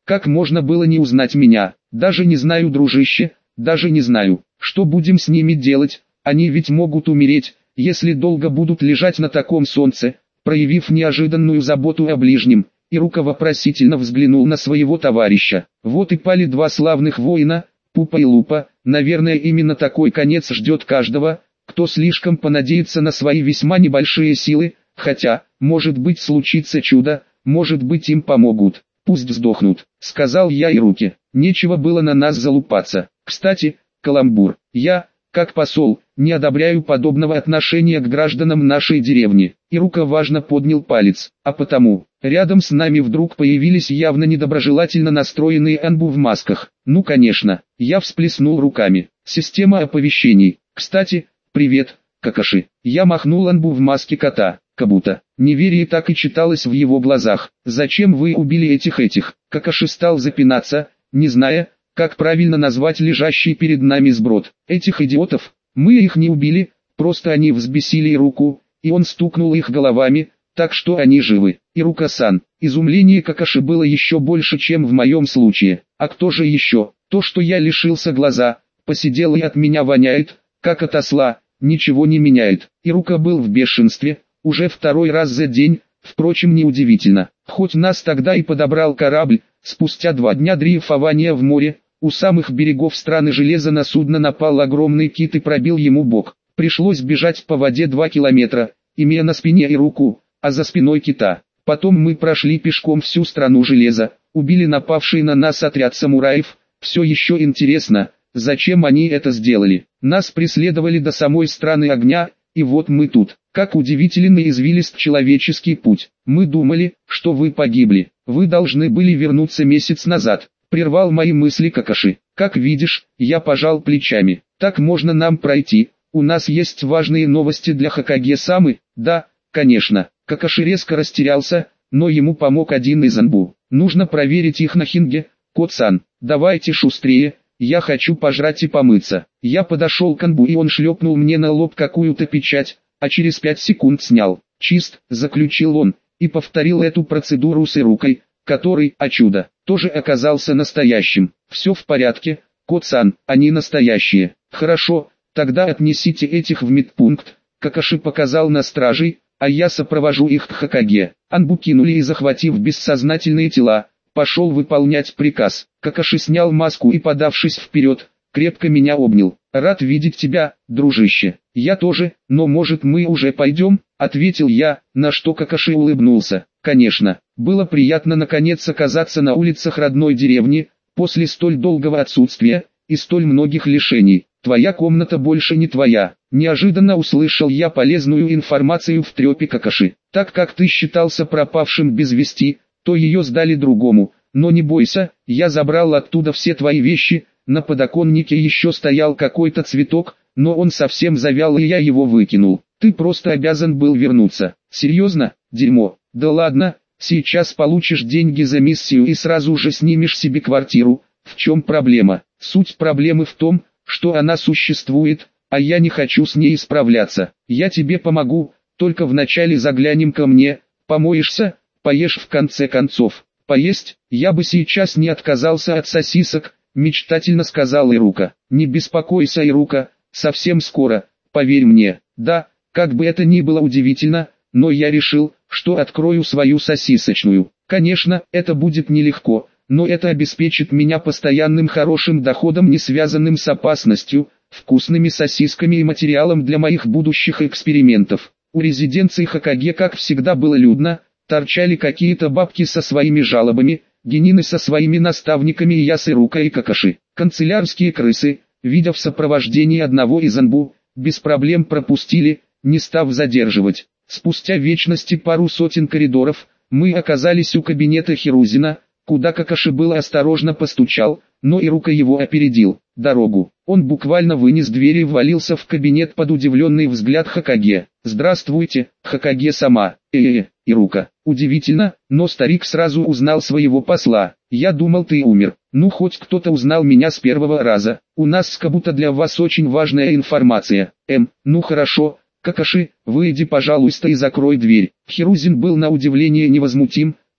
Как можно было не узнать меня? Даже не знаю, дружище, даже не знаю. Что будем с ними делать? Они ведь могут умереть, если долго будут лежать на таком солнце. Проявив неожиданную заботу о ближнем, Ирука вопросительно взглянул на своего товарища. Вот и пали два славных воина, Пупа и Лупа. Наверное, именно такой конец ждет каждого, кто слишком понадеется на свои весьма небольшие силы, хотя, может быть, случится чудо, может быть, им помогут. Пусть сдохнут, сказал я Ируке. Нечего было на нас залупаться. Кстати, каламбур. Я, как посол, не одобряю подобного отношения к гражданам нашей деревни. Ирука важно поднял палец, а потому, рядом с нами вдруг появились явно недоброжелательно настроенные анбу в масках. Ну конечно, я всплеснул руками. Система оповещений. Кстати, привет, Какаши. Я махнул анбу в маске кота. Кабуто. Неверие так и читалось в его глазах. Зачем вы убили этих-этих? Какаши стал запинаться, не зная, как правильно назвать лежащий перед нами сброд. Этих идиотов, мы их не убили, просто они взбесили Ируку, и он стукнул их головами, так что они живы. Ирука-сан, изумление Какаши было еще больше, чем в моем случае. А кто же еще? То, что я лишился глаза, посидел и от меня воняет, как от осла, ничего не меняет. Ирука был в бешенстве, уже второй раз за день, впрочем, неудивительно. Хоть нас тогда и подобрал корабль, спустя два дня дрейфования в море, у самых берегов страны Железа на судно напал огромный кит и пробил ему бок. Пришлось бежать по воде два километра, имея на спине Ируку, а за спиной кита. Потом мы прошли пешком всю страну Железа, убили напавший на нас отряд самураев. Все еще интересно, зачем они это сделали. Нас преследовали до самой страны огня, и вот мы тут. Как удивителен и извилист человеческий путь. Мы думали, что вы погибли. Вы должны были вернуться месяц назад. Прервал мои мысли Какаши. Как видишь, я пожал плечами. Так можно нам пройти. У нас есть важные новости для Хокаге-самы. Да, конечно. Какаши резко растерялся, но ему помог один из анбу. Нужно проверить их на Хинге. Кот-сан, давайте шустрее. Я хочу пожрать и помыться. Я подошел к анбу, и он шлепнул мне на лоб какую-то печать, а через пять секунд снял. Чист, заключил он, и повторил эту процедуру с Ирукой, который, о чудо, тоже оказался настоящим. Все в порядке, Кот-сан, они настоящие. Хорошо, тогда отнесите этих в медпункт. Какаши показал на стражей, а я сопровожу их к Хокаге. Анбу кинули и, захватив бессознательные тела, пошел выполнять приказ. Какаши снял маску и, подавшись вперед, крепко меня обнял. «Рад видеть тебя, дружище». «Я тоже, но может мы уже пойдем?» — ответил я, на что Какаши улыбнулся. «Конечно, было приятно наконец оказаться на улицах родной деревни, после столь долгого отсутствия и столь многих лишений. Твоя комната больше не твоя». Неожиданно услышал я полезную информацию в трепе Какаши. «Так как ты считался пропавшим без вести, то ее сдали другому, но не бойся, я забрал оттуда все твои вещи». На подоконнике еще стоял какой-то цветок, но он совсем завял, и я его выкинул. Ты просто обязан был вернуться. Серьезно? Дерьмо. Да ладно, сейчас получишь деньги за миссию и сразу же снимешь себе квартиру. В чем проблема? Суть проблемы в том, что она существует, а я не хочу с ней справляться. Я тебе помогу, только вначале заглянем ко мне, помоешься, поешь в конце концов. Поесть? Я бы сейчас не отказался от сосисок, мечтательно сказал Ирука. Не беспокойся, Ирука, совсем скоро, поверь мне. Да, как бы это ни было удивительно, но я решил, что открою свою сосисочную. Конечно, это будет нелегко, но это обеспечит меня постоянным хорошим доходом, не связанным с опасностью, вкусными сосисками и материалом для моих будущих экспериментов. У резиденции Хокаге, как всегда, было людно, торчали какие-то бабки со своими жалобами, генины со своими наставниками и я с Ирукой и Какаши. Канцелярские крысы, видя в сопровождении одного из анбу, без проблем пропустили, не став задерживать. Спустя вечности пару сотен коридоров, мы оказались у кабинета Хирузина, куда Какаши было осторожно постучал, но Ирука его опередил. Дорогу. Он буквально вынес дверь и ввалился в кабинет под удивленный взгляд Хокаге. «Здравствуйте, Хокаге-сама». «Э-э-э, Ирука». Удивительно, но старик сразу узнал своего посла. «Я думал, ты умер». «Ну, хоть кто-то узнал меня с первого раза. У нас как будто для вас очень важная информация». «Эм, ну хорошо, Какаши, выйди, пожалуйста, и закрой дверь». Хирузин был на удивление невозмутим,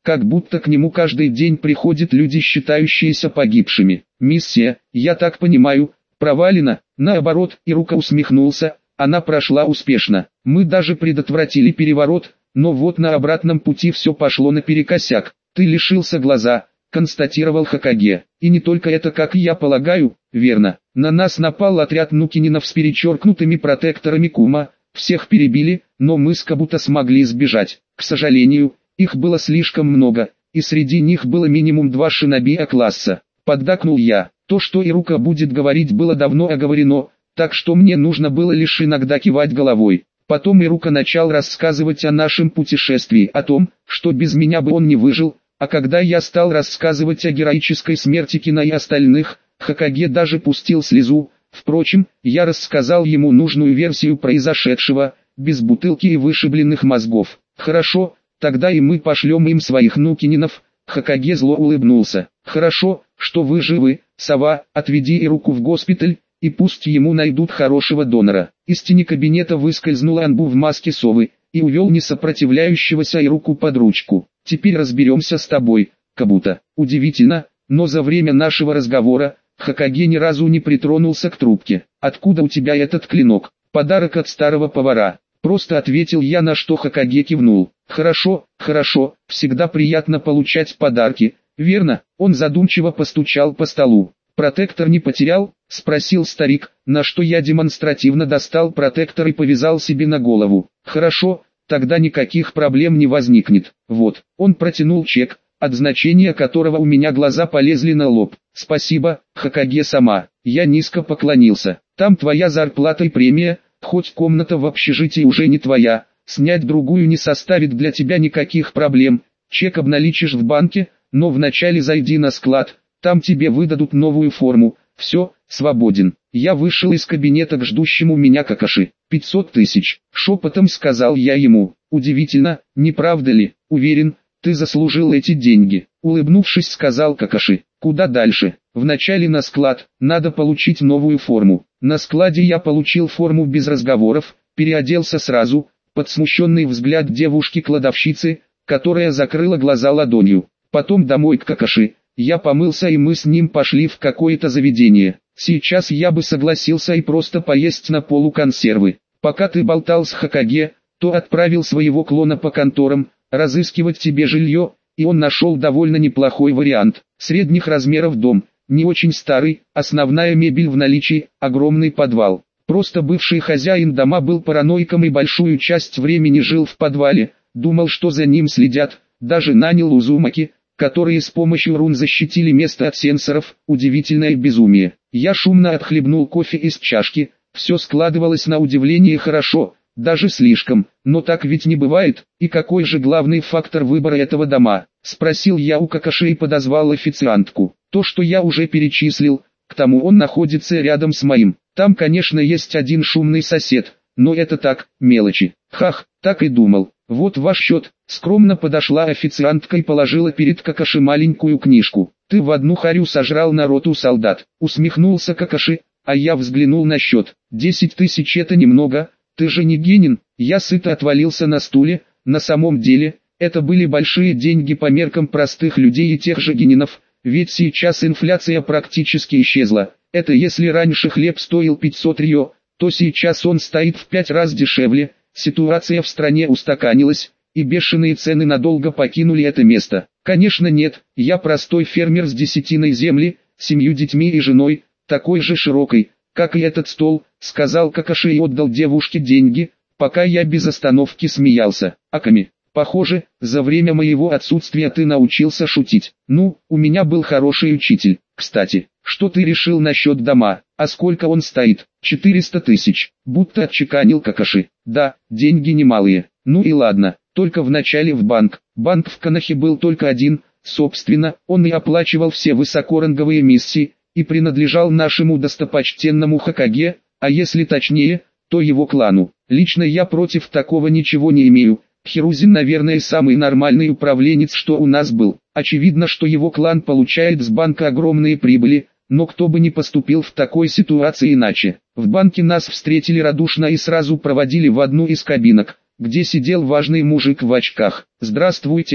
как будто к нему каждый день приходят люди, считающиеся погибшими. Миссия, я так понимаю, провалена. Наоборот, Ирука усмехнулся, она прошла успешно. Мы даже предотвратили переворот, но вот на обратном пути все пошло наперекосяк. Ты лишился глаза, констатировал Хокаге. И не только это, как я полагаю, верно. На нас напал отряд нукининов с перечеркнутыми протекторами Кума. Всех перебили, но мы с Кабуто смогли сбежать. К сожалению, их было слишком много, и среди них было минимум два шиноби А-класса. Поддакнул я. То, что Ирука будет говорить, было давно оговорено, так что мне нужно было лишь иногда кивать головой. Потом Ирука начал рассказывать о нашем путешествии, о том, что без меня бы он не выжил, а когда я стал рассказывать о героической смерти Кина и остальных, Хокаге даже пустил слезу. Впрочем, я рассказал ему нужную версию произошедшего, без бутылки и вышибленных мозгов. Хорошо, тогда и мы пошлем им своих нукининов. Хокаге зло улыбнулся. Хорошо, что вы живы, сова, отведи Ируку в госпиталь, и пусть ему найдут хорошего донора. Из тени кабинета выскользнул Анбу в маске совы, и увел несопротивляющегося Ируку под ручку. Теперь разберемся с тобой, Кабуто. Удивительно, но за время нашего разговора, Хокаге ни разу не притронулся к трубке. Откуда у тебя этот клинок? Подарок от старого повара. Просто ответил я, на что Хокаге кивнул. Хорошо, хорошо, всегда приятно получать подарки, верно? Он задумчиво постучал по столу. Протектор не потерял? Спросил старик, на что я демонстративно достал протектор и повязал себе на голову. Хорошо, тогда никаких проблем не возникнет. Вот, он протянул чек, от значения которого у меня глаза полезли на лоб. Спасибо, Хокаге-сама. Я низко поклонился. Там твоя зарплата и премия, хоть комната в общежитии уже не твоя, снять другую не составит для тебя никаких проблем. Чек обналичишь в банке, но вначале зайди на склад, там тебе выдадут новую форму. Все, свободен. Я вышел из кабинета к ждущему меня Какаши. пятьсот тысяч, шепотом сказал я ему. Удивительно, не правда ли? Уверен, ты заслужил эти деньги. Улыбнувшись, сказал Какаши. Куда дальше? Вначале на склад, надо получить новую форму. На складе я получил форму без разговоров, переоделся сразу, под смущенный взгляд девушки-кладовщицы, которая закрыла глаза ладонью. Потом домой к Какаши. Я помылся, и мы с ним пошли в какое-то заведение. Сейчас я бы согласился и просто поесть на полу консервы. Пока ты болтал с Хокаге, то отправил своего клона по конторам, разыскивать тебе жилье, и он нашел довольно неплохой вариант. Средних размеров дом, не очень старый, основная мебель в наличии, огромный подвал. Просто бывший хозяин дома был параноиком и большую часть времени жил в подвале, думал, что за ним следят, даже нанял Узумаки, которые с помощью рун защитили место от сенсоров. Удивительное безумие. Я шумно отхлебнул кофе из чашки, все складывалось на удивление хорошо, даже слишком, но так ведь не бывает. И какой же главный фактор выбора этого дома? Спросил я у Какаши и подозвал официантку. То, что я уже перечислил, к тому он находится рядом с моим. Там, конечно, есть один шумный сосед, но это так, мелочи. Хах, так и думал. Вот ваш счет. Скромно подошла официантка и положила перед Какаши маленькую книжку. Ты в одну харю сожрал на роту солдат. Усмехнулся Какаши, а я взглянул на счет. Десять тысяч это немного, ты же не генин. Я сыто отвалился на стуле. На самом деле, это были большие деньги по меркам простых людей и тех же генинов, ведь сейчас инфляция практически исчезла. Это если раньше хлеб стоил пятьсот рио, то сейчас он стоит в пять раз дешевле. Ситуация в стране устаканилась, и бешеные цены надолго покинули это место. Конечно нет, я простой фермер с десятиной земли, семью детьми и женой, такой же широкой, как и этот стол, сказал Какаши и отдал девушке деньги, пока я без остановки смеялся. Аками, похоже, за время моего отсутствия ты научился шутить. Ну, у меня был хороший учитель. Кстати, что ты решил насчет дома? А сколько он стоит? четыреста тысяч, будто отчеканил Какаши. Да, деньги немалые. Ну и ладно, только вначале в банк. Банк в Канахе был только один, собственно, он и оплачивал все высокоранговые миссии, и принадлежал нашему достопочтенному Хокаге, а если точнее, то его клану. Лично я против такого ничего не имею. Хирузин, наверное, самый нормальный управленец, что у нас был. Очевидно, что его клан получает с банка огромные прибыли, но кто бы ни поступил в такой ситуации иначе. В банке нас встретили радушно и сразу проводили в одну из кабинок, где сидел важный мужик в очках. «Здравствуйте,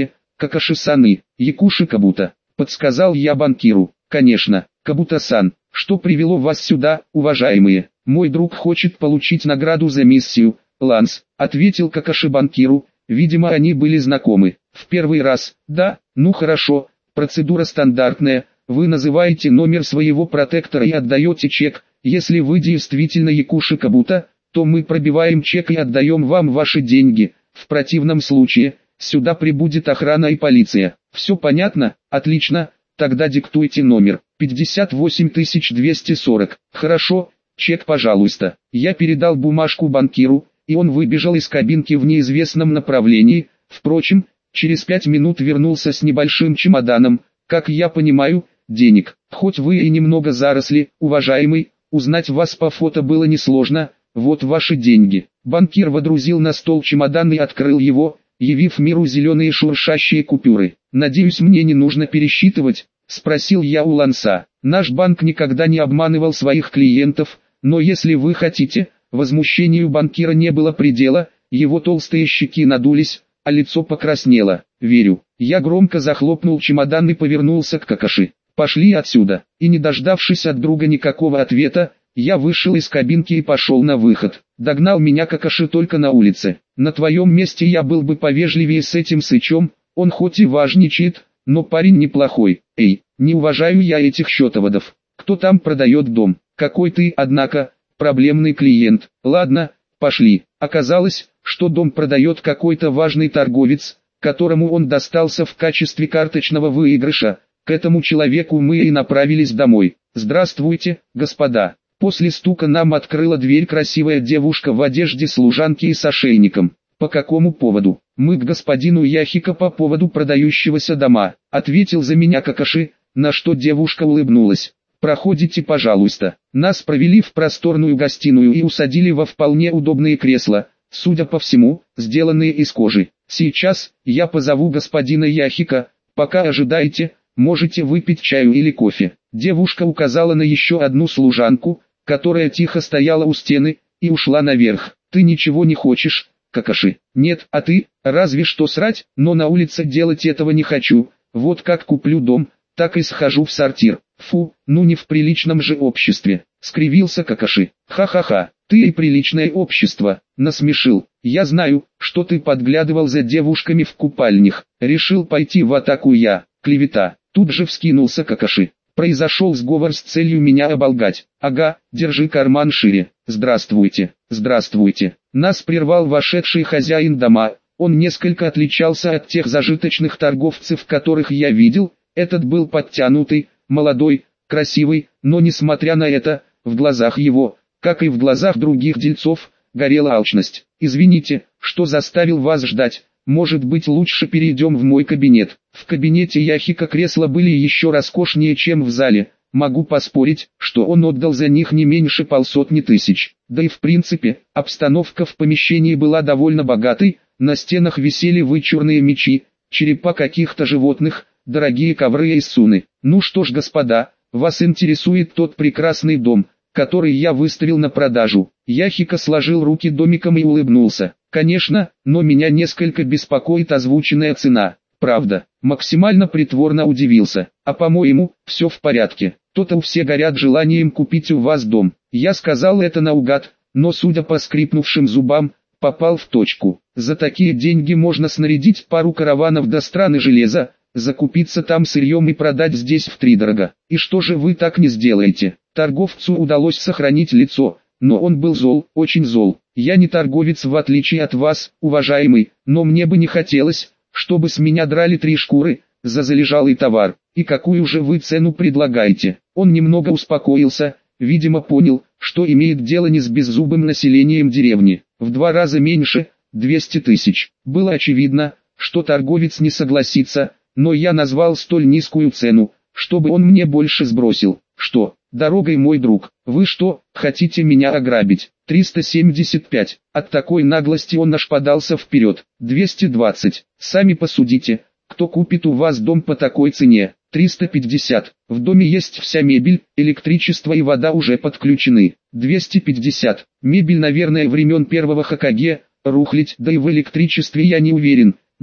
Какаши-сан и Якуши Кабута, подсказал я банкиру. Конечно, Кабута-сан, что привело вас сюда, уважаемые? Мой друг хочет получить награду за миссию, Ланс, ответил Какаши банкиру. Видимо, они были знакомы. В первый раз. Да, ну хорошо, процедура стандартная. Вы называете номер своего протектора и отдаете чек. Если вы действительно Якуши Кабута, то мы пробиваем чек и отдаем вам ваши деньги. В противном случае, сюда прибудет охрана и полиция. Все понятно? Отлично, тогда диктуйте номер. пятьдесят восемь тысяч двести сорок. Хорошо, чек пожалуйста. Я передал бумажку банкиру, и он выбежал из кабинки в неизвестном направлении. Впрочем, через пять минут вернулся с небольшим чемоданом, как я понимаю, денег. Хоть вы и немного заросли, уважаемый, узнать вас по фото было несложно. Вот ваши деньги. Банкир водрузил на стол чемодан и открыл его, явив миру зеленые шуршащие купюры. «Надеюсь, мне не нужно пересчитывать?» – спросил я у Ланса. «Наш банк никогда не обманывал своих клиентов, но если вы хотите...» Возмущению банкира не было предела, его толстые щеки надулись, а лицо покраснело. «Верю». Я громко захлопнул чемодан и повернулся к Какаши. «Пошли отсюда». И не дождавшись от друга никакого ответа, я вышел из кабинки и пошел на выход. Догнал меня Какаши только на улице. «На твоем месте я был бы повежливее с этим сычом, он хоть и важничает, но парень неплохой. Эй, не уважаю я этих счетоводов. Кто там продает дом? Какой ты, однако, проблемный клиент. Ладно, пошли». Оказалось, что дом продает какой-то важный торговец, которому он достался в качестве карточного выигрыша. К этому человеку мы и направились домой. «Здравствуйте, господа». После стука нам открыла дверь красивая девушка в одежде служанки и с ошейником. «По какому поводу?» «Мы к господину Яхика по поводу продающегося дома», — ответил за меня Какаши, на что девушка улыбнулась. «Проходите, пожалуйста». Нас провели в просторную гостиную и усадили во вполне удобные кресла, судя по всему, сделанные из кожи. «Сейчас я позову господина Яхика, пока ожидаете, можете выпить чаю или кофе». Девушка указала на еще одну служанку, которая тихо стояла у стены, и ушла наверх. «Ты ничего не хочешь, Какаши?» «Нет, а ты? Разве что срать, но на улице делать этого не хочу. Вот как куплю дом, так и схожу в сортир». «Фу, ну не в приличном же обществе», — скривился Какаши. «Ха-ха-ха, ты и приличное общество», — насмешил. «Я знаю, что ты подглядывал за девушками в купальнях. Решил пойти в атаку я». «Клевета», — тут же вскинулся Какаши. «Произошел сговор с целью меня оболгать». «Ага, держи карман шире». «Здравствуйте, здравствуйте». Нас прервал вошедший хозяин дома. Он несколько отличался от тех зажиточных торговцев, которых я видел. Этот был подтянутый, молодой, красивый, но несмотря на это, в глазах его, как и в глазах других дельцов, горела алчность. «Извините, что заставил вас ждать, может быть, лучше перейдем в мой кабинет». В кабинете Яхика кресла были еще роскошнее, чем в зале. Могу поспорить, что он отдал за них не меньше полсотни тысяч. Да и в принципе, обстановка в помещении была довольно богатой, на стенах висели вычурные мечи, черепа каких-то животных, дорогие ковры из суны. «Ну что ж, господа, вас интересует тот прекрасный дом, который я выставил на продажу». Яхика сложил руки домиком и улыбнулся. «Конечно, но меня несколько беспокоит озвученная цена». «Правда?» — максимально притворно удивился. «А по-моему, все в порядке. То-то все горят желанием купить у вас дом». Я сказал это наугад, но судя по скрипнувшим зубам, попал в точку. За такие деньги можно снарядить пару караванов до страны железа, закупиться там сырьем и продать здесь втридорога. И что же вы так не сделаете? Торговцу удалось сохранить лицо, но он был зол, очень зол. «Я не торговец в отличие от вас, уважаемый, но мне бы не хотелось, чтобы с меня драли три шкуры за залежалый товар. И какую же вы цену предлагаете?» Он немного успокоился, видимо понял, что имеет дело не с беззубым населением деревни. «В два раза меньше, двести тысяч». Было очевидно, что торговец не согласится, но я назвал столь низкую цену, чтобы он мне больше сбросил. «Что, дорогой мой друг, вы что, хотите меня ограбить?» триста семьдесят пять. От такой наглости он аж подался вперед. двести двадцать. Сами посудите, кто купит у вас дом по такой цене? триста пятьдесят. В доме есть вся мебель, электричество и вода уже подключены. двести пятьдесят. Мебель, наверное, времен первого Хокаге, рухлядь, да и в электричестве я не уверен.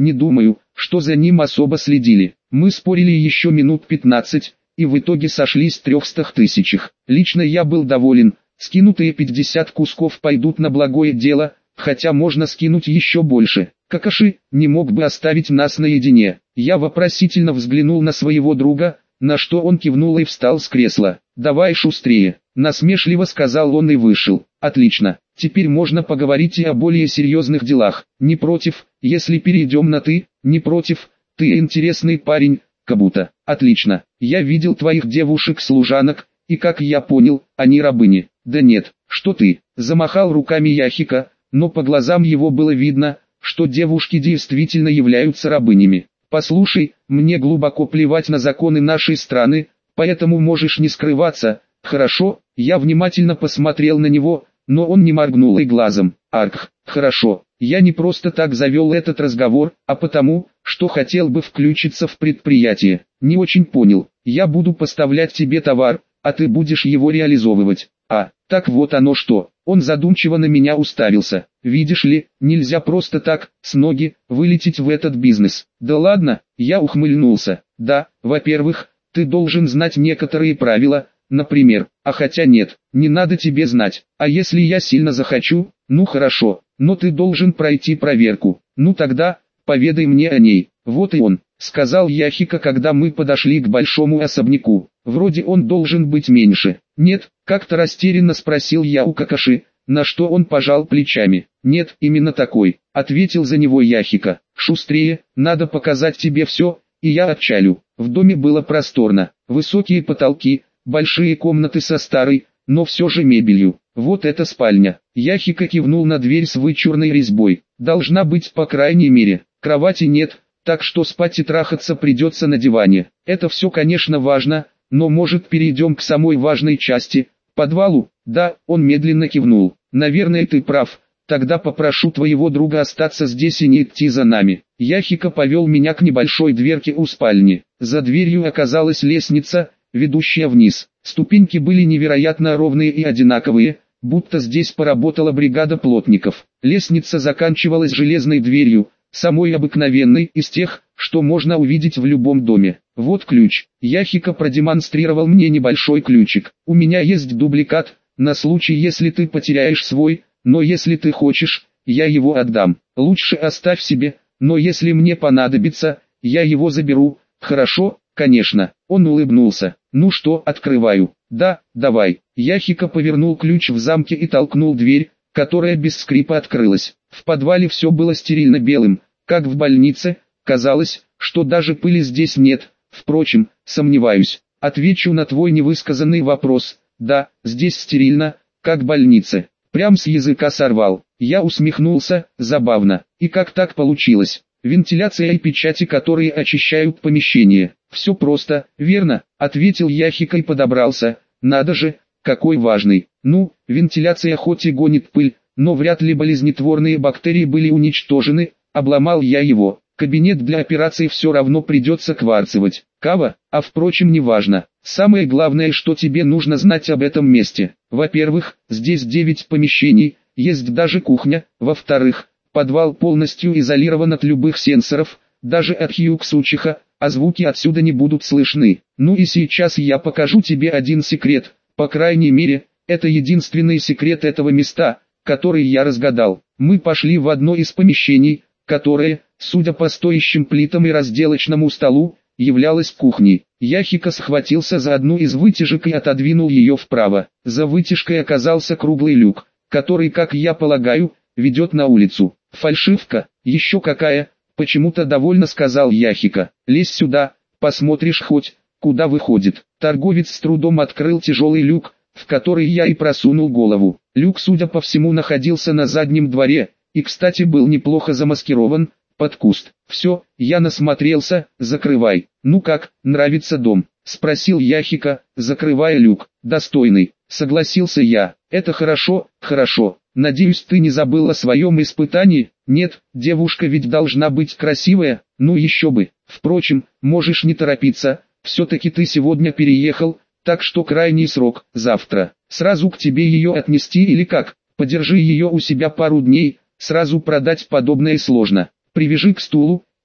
Не думаю, что за ним особо следили. Мы спорили еще минут пятнадцать, и в итоге сошлись в трехстах тысячах. Лично я был доволен, скинутые пятьдесят кусков пойдут на благое дело, хотя можно скинуть еще больше. Какаши не мог бы оставить нас наедине. Я вопросительно взглянул на своего друга, на что он кивнул и встал с кресла. «Давай шустрее», — насмешливо сказал он и вышел. «Отлично, теперь можно поговорить и о более серьезных делах. Не против, если перейдем на «ты», не против, ты интересный парень, Кабуто. Отлично, я видел твоих девушек-служанок, и как я понял, они рабыни». «Да нет, что ты», — замахал руками Яхика, но по глазам его было видно, что девушки действительно являются рабынями. «Послушай, мне глубоко плевать на законы нашей страны, поэтому можешь не скрываться, хорошо?» Я внимательно посмотрел на него, но он не моргнул и глазом. «Арх, хорошо, я не просто так завел этот разговор, а потому, что хотел бы включиться в предприятие. Не очень понял, я буду поставлять тебе товар, а ты будешь его реализовывать. А, так вот оно что». Он задумчиво на меня уставился. «Видишь ли, нельзя просто так, с ноги, вылететь в этот бизнес». «Да ладно», я ухмыльнулся. «Да, во-первых, ты должен знать некоторые правила, например, а хотя нет, не надо тебе знать. А если я сильно захочу, ну хорошо, но ты должен пройти проверку. Ну тогда, поведай мне о ней». «Вот и он», сказал Яхика, когда мы подошли к большому особняку. «Вроде он должен быть меньше». «Нет», как-то растерянно спросил я у Какаши, на что он пожал плечами. «Нет, именно такой», ответил за него Яхика. «Шустрее, надо показать тебе все», и я отчалю. В доме было просторно, высокие потолки, большие комнаты со старой, но все же мебелью. «Вот это спальня». Яхика кивнул на дверь с вычурной резьбой. «Должна быть по крайней мере. Кровати нет, так что спать и трахаться придется на диване. Это все, конечно, важно, но может перейдем к самой важной части, подвалу?» «Да», он медленно кивнул. «Наверное, ты прав. Тогда попрошу твоего друга остаться здесь и не идти за нами». Яхика повел меня к небольшой дверке у спальни. За дверью оказалась лестница, ведущая вниз. Ступеньки были невероятно ровные и одинаковые, будто здесь поработала бригада плотников. Лестница заканчивалась железной дверью, самой обыкновенной, из тех, что можно увидеть в любом доме. «Вот ключ». Яхика продемонстрировал мне небольшой ключик. «У меня есть дубликат, на случай, если ты потеряешь свой, но если ты хочешь, я его отдам. Лучше оставь себе, но если мне понадобится, я его заберу». «Хорошо, конечно». Он улыбнулся. «Ну что, открываю?» «Да, давай». Яхика повернул ключ в замке и толкнул дверь, которая без скрипа открылась. В подвале все было стерильно белым, как в больнице. Казалось, что даже пыли здесь нет. Впрочем, сомневаюсь. Отвечу на твой невысказанный вопрос. Да, здесь стерильно, как в больнице. Прям с языка сорвал. Я усмехнулся, забавно. И как так получилось? Вентиляция и печати, которые очищают помещение. Все просто, верно, ответил Яхика и подобрался. Надо же, какой важный. Ну, вентиляция хоть и гонит пыль, но вряд ли болезнетворные бактерии были уничтожены. Обломал я его. Кабинет для операций все равно придется кварцевать. Кава, а впрочем, не важно. Самое главное, что тебе нужно знать об этом месте. Во-первых, здесь девять помещений, есть даже кухня. Во-вторых, подвал полностью изолирован от любых сенсоров, даже от Хьюксучиха, а звуки отсюда не будут слышны. Ну и сейчас я покажу тебе один секрет. По крайней мере, это единственный секрет этого места, который я разгадал. Мы пошли в одно из помещений, которое, судя по стоящим плитам и разделочному столу, являлось кухней. Яхика схватился за одну из вытяжек и отодвинул ее вправо. За вытяжкой оказался круглый люк, который, как я полагаю, ведет на улицу. «Фальшивка, еще какая!» — почему-то довольно сказал Яхика. «Лезь сюда, посмотришь хоть, куда выходит». Торговец с трудом открыл тяжелый люк, в который я и просунул голову. Люк, судя по всему, находился на заднем дворе, и, кстати, был неплохо замаскирован, под куст. «Все, я насмотрелся, закрывай». «Ну как, нравится дом?» — спросил Яхика, закрывая люк. «Достойный», — согласился я. «Это хорошо, хорошо. Надеюсь, ты не забыл о своем испытании?» «Нет, девушка ведь должна быть красивая, ну еще бы. Впрочем, можешь не торопиться, все-таки ты сегодня переехал, так что крайний срок — завтра. Сразу к тебе ее отнести или как? Подержи ее у себя пару дней, сразу продать подобное сложно. Привяжи к стулу,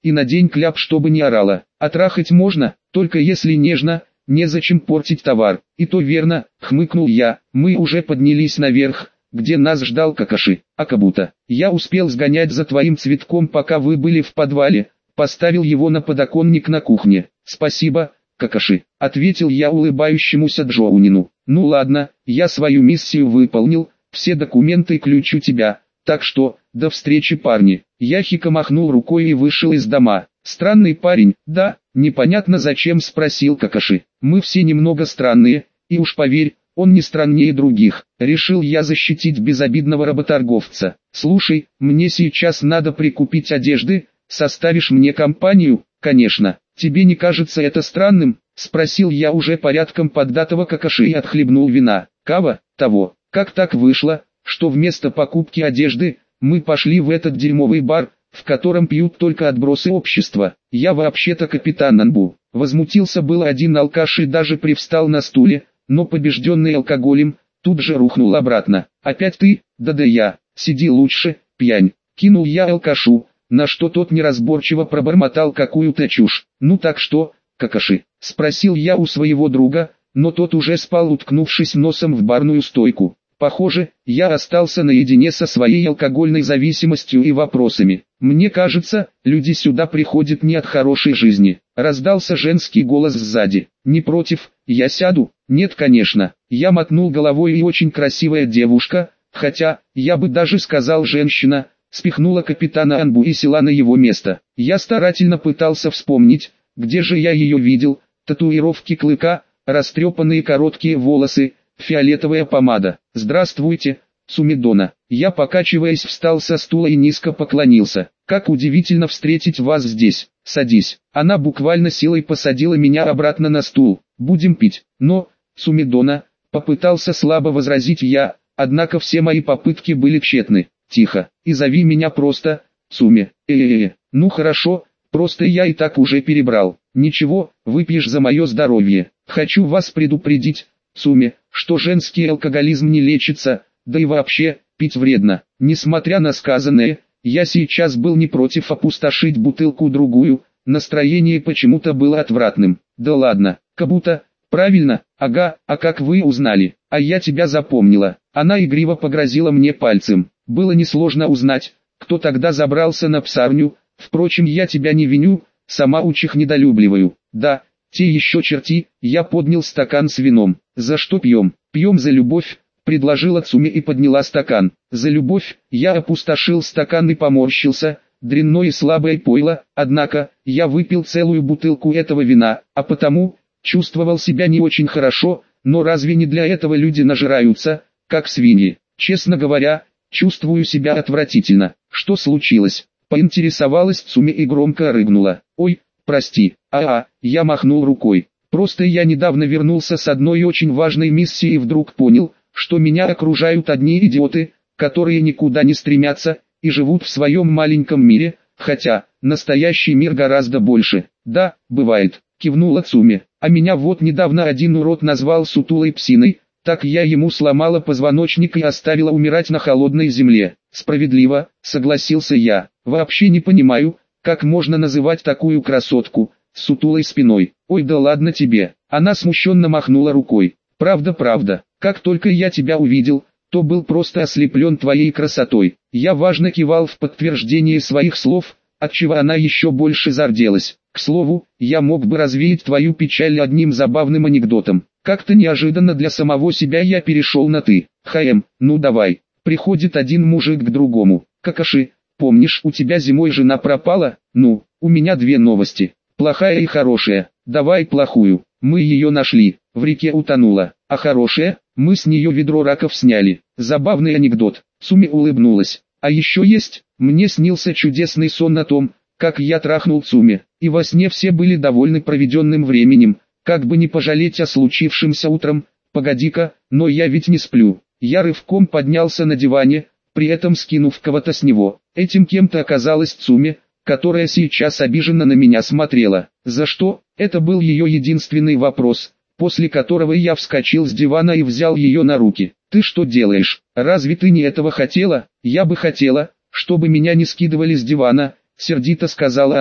и надень кляп, чтобы не орала. Отрахать можно, только если нежно, незачем портить товар. И то верно, хмыкнул я, мы уже поднялись наверх, где нас ждал Какаши. А Кабута, я успел сгонять за твоим цветком, пока вы были в подвале, поставил его на подоконник на кухне. Спасибо, Какаши, ответил я улыбающемуся Джоунину. Ну ладно, я свою миссию выполнил, все документы и ключ у тебя, так что, до встречи, парни. Яхика махнул рукой и вышел из дома. Странный парень, да, непонятно зачем, спросил Какаши. Мы все немного странные, и уж поверь, он не страннее других. Решил я защитить безобидного работорговца. Слушай, мне сейчас надо прикупить одежды, составишь мне компанию? Конечно. Тебе не кажется это странным? Спросил я уже порядком поддатого Какаши и отхлебнул вина. Кава, того, как так вышло, что вместо покупки одежды, мы пошли в этот дерьмовый бар, в котором пьют только отбросы общества. Я вообще-то капитан Анбу. Возмутился был один алкаш и даже привстал на стуле, но побежденный алкоголем, тут же рухнул обратно. Опять ты? Да-да я, сиди лучше, пьянь. Кинул я алкашу, на что тот неразборчиво пробормотал какую-то чушь. Ну так что, Какаши? Спросил я у своего друга, но тот уже спал, уткнувшись носом в барную стойку. Похоже, я остался наедине со своей алкогольной зависимостью и вопросами. Мне кажется, люди сюда приходят не от хорошей жизни. Раздался женский голос сзади. Не против, я сяду? Нет, конечно. Я мотнул головой, и очень красивая девушка, хотя, я бы даже сказал женщина, спихнула капитана Анбу и села на его место. Я старательно пытался вспомнить, где же я ее видел. Татуировки клыка, растрепанные короткие волосы, фиолетовая помада. «Здравствуйте, Сумидона». Я, покачиваясь, встал со стула и низко поклонился. «Как удивительно встретить вас здесь. Садись». Она буквально силой посадила меня обратно на стул. «Будем пить». «Но, Сумидона», попытался слабо возразить я, однако все мои попытки были тщетны. «Тихо, и зови меня просто Суми». «Э-э-э, ну хорошо, просто я и так уже перебрал». «Ничего, выпьешь за мое здоровье. Хочу вас предупредить, Суми, что женский алкоголизм не лечится, да и вообще, пить вредно». Несмотря на сказанное, я сейчас был не против опустошить бутылку-другую, настроение почему-то было отвратным. «Да ладно, Кабута, правильно, ага, а как вы узнали? А я тебя запомнила». Она игриво погрозила мне пальцем. Было несложно узнать, кто тогда забрался на псарню, впрочем, я тебя не виню, сама учих недолюбливаю. Да, те еще черти. Я поднял стакан с вином. «За что пьем?» «Пьем за любовь», предложила Цуми и подняла стакан. «За любовь». Я опустошил стакан и поморщился. Дрянное и слабое пойло, однако, я выпил целую бутылку этого вина, а потому, чувствовал себя не очень хорошо, но разве не для этого люди нажираются, как свиньи? Честно говоря, чувствую себя отвратительно. Что случилось? Поинтересовалась Цуми и громко рыгнула. «Ой, прости». «А-а», я махнул рукой. «Просто я недавно вернулся с одной очень важной миссии и вдруг понял, что меня окружают одни идиоты, которые никуда не стремятся, и живут в своем маленьком мире, хотя, настоящий мир гораздо больше». «Да, бывает», кивнула Цуми. «А меня вот недавно один урод назвал сутулой псиной, так я ему сломала позвоночник и оставила умирать на холодной земле». «Справедливо», согласился я. «Вообще не понимаю, как можно называть такую красотку с сутулой спиной». «Ой, да ладно тебе». Она смущенно махнула рукой. «Правда, правда. Как только я тебя увидел, то был просто ослеплен твоей красотой». Я важно кивал в подтверждение своих слов, отчего она еще больше зарделась. «К слову, я мог бы развеять твою печаль одним забавным анекдотом». Как-то неожиданно для самого себя я перешел на «ты». «Хаэм, ну давай». Приходит один мужик к другому. «Какаши, помнишь, у тебя зимой жена пропала? Ну, у меня две новости. Плохая и хорошая. Давай плохую. Мы ее нашли, в реке утонула. А хорошая, мы с нее ведро раков сняли». Забавный анекдот. Суми улыбнулась. «А еще есть, мне снился чудесный сон о том, как я трахнул Цуми, и во сне все были довольны проведенным временем, как бы не пожалеть о случившемся утром. Погоди-ка, но я ведь не сплю». Я рывком поднялся на диване, при этом скинув кого-то с него. Этим кем-то оказалась Цуми, которая сейчас обиженно на меня смотрела. За что? Это был ее единственный вопрос, после которого я вскочил с дивана и взял ее на руки. «Ты что делаешь? Разве ты не этого хотела?» «Я бы хотела, чтобы меня не скидывали с дивана», сердито сказала она.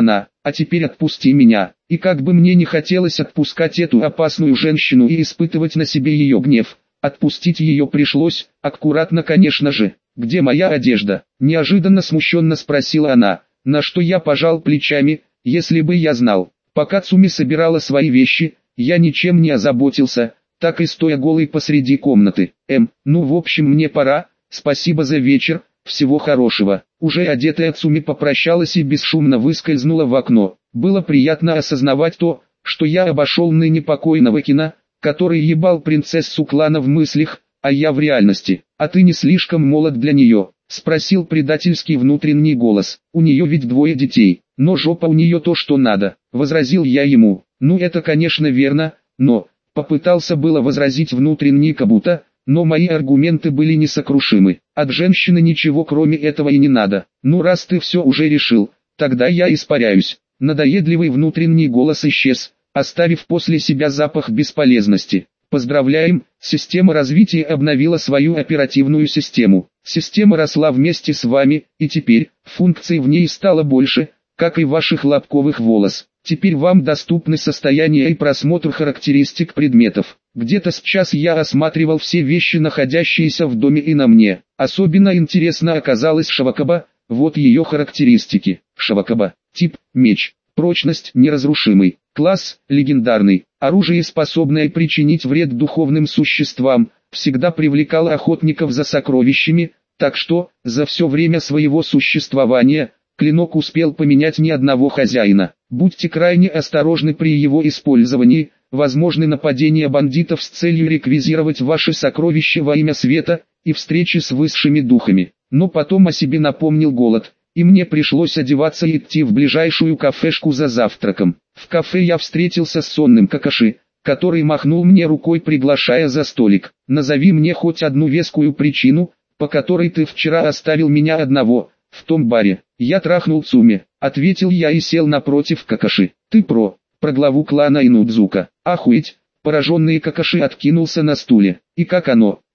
а теперь отпусти меня. И как бы мне не хотелось отпускать эту опасную женщину и испытывать на себе ее гнев, отпустить ее пришлось, аккуратно, конечно же. «Где моя одежда?» – неожиданно смущенно спросила она, на что я пожал плечами. Если бы я знал. Пока Цуми собирала свои вещи, я ничем не озаботился, так и стоя голый посреди комнаты. Эм, ну в общем мне пора, спасибо за вечер, всего хорошего. Уже одетая Цуми попрощалась и бесшумно выскользнула в окно. Было приятно осознавать то, что я обошел ныне покойного Кина, который ебал принцессу клана в мыслях, а я в реальности. «А ты не слишком молод для нее?» — спросил предательский внутренний голос. «У нее ведь двое детей, но жопа у нее то, что надо», — возразил я ему. «Ну это конечно верно, но...» — попытался было возразить внутренний Кабуто, но мои аргументы были несокрушимы. От женщины ничего кроме этого и не надо. «Ну раз ты все уже решил, тогда я испаряюсь». Надоедливый внутренний голос исчез, оставив после себя запах бесполезности. Поздравляем, система развития обновила свою оперативную систему. Система росла вместе с вами, и теперь, функций в ней стало больше, как и ваших лобковых волос. Теперь вам доступны состояние и просмотр характеристик предметов. Где-то сейчас я осматривал все вещи, находящиеся в доме и на мне. Особенно интересно оказалась Шавакаба, вот ее характеристики. Шавакаба. Тип – меч. Прочность – неразрушимый. Класс – легендарный. Оружие, способное причинить вред духовным существам, всегда привлекало охотников за сокровищами, так что, за все время своего существования, клинок успел поменять ни одного хозяина. Будьте крайне осторожны при его использовании, возможны нападения бандитов с целью реквизировать ваши сокровища во имя света и встречи с высшими духами. Но потом о себе напомнил голод, и мне пришлось одеваться и идти в ближайшую кафешку за завтраком. В кафе я встретился с сонным Какаши, который махнул мне рукой, приглашая за столик. «Назови мне хоть одну вескую причину, по которой ты вчера оставил меня одного в том баре». «Я трахнул Цуми», — ответил я и сел напротив Какаши. «Ты про, про главу клана Инудзука». «Охуеть», — пораженный Какаши откинулся на стуле. «И как оно?»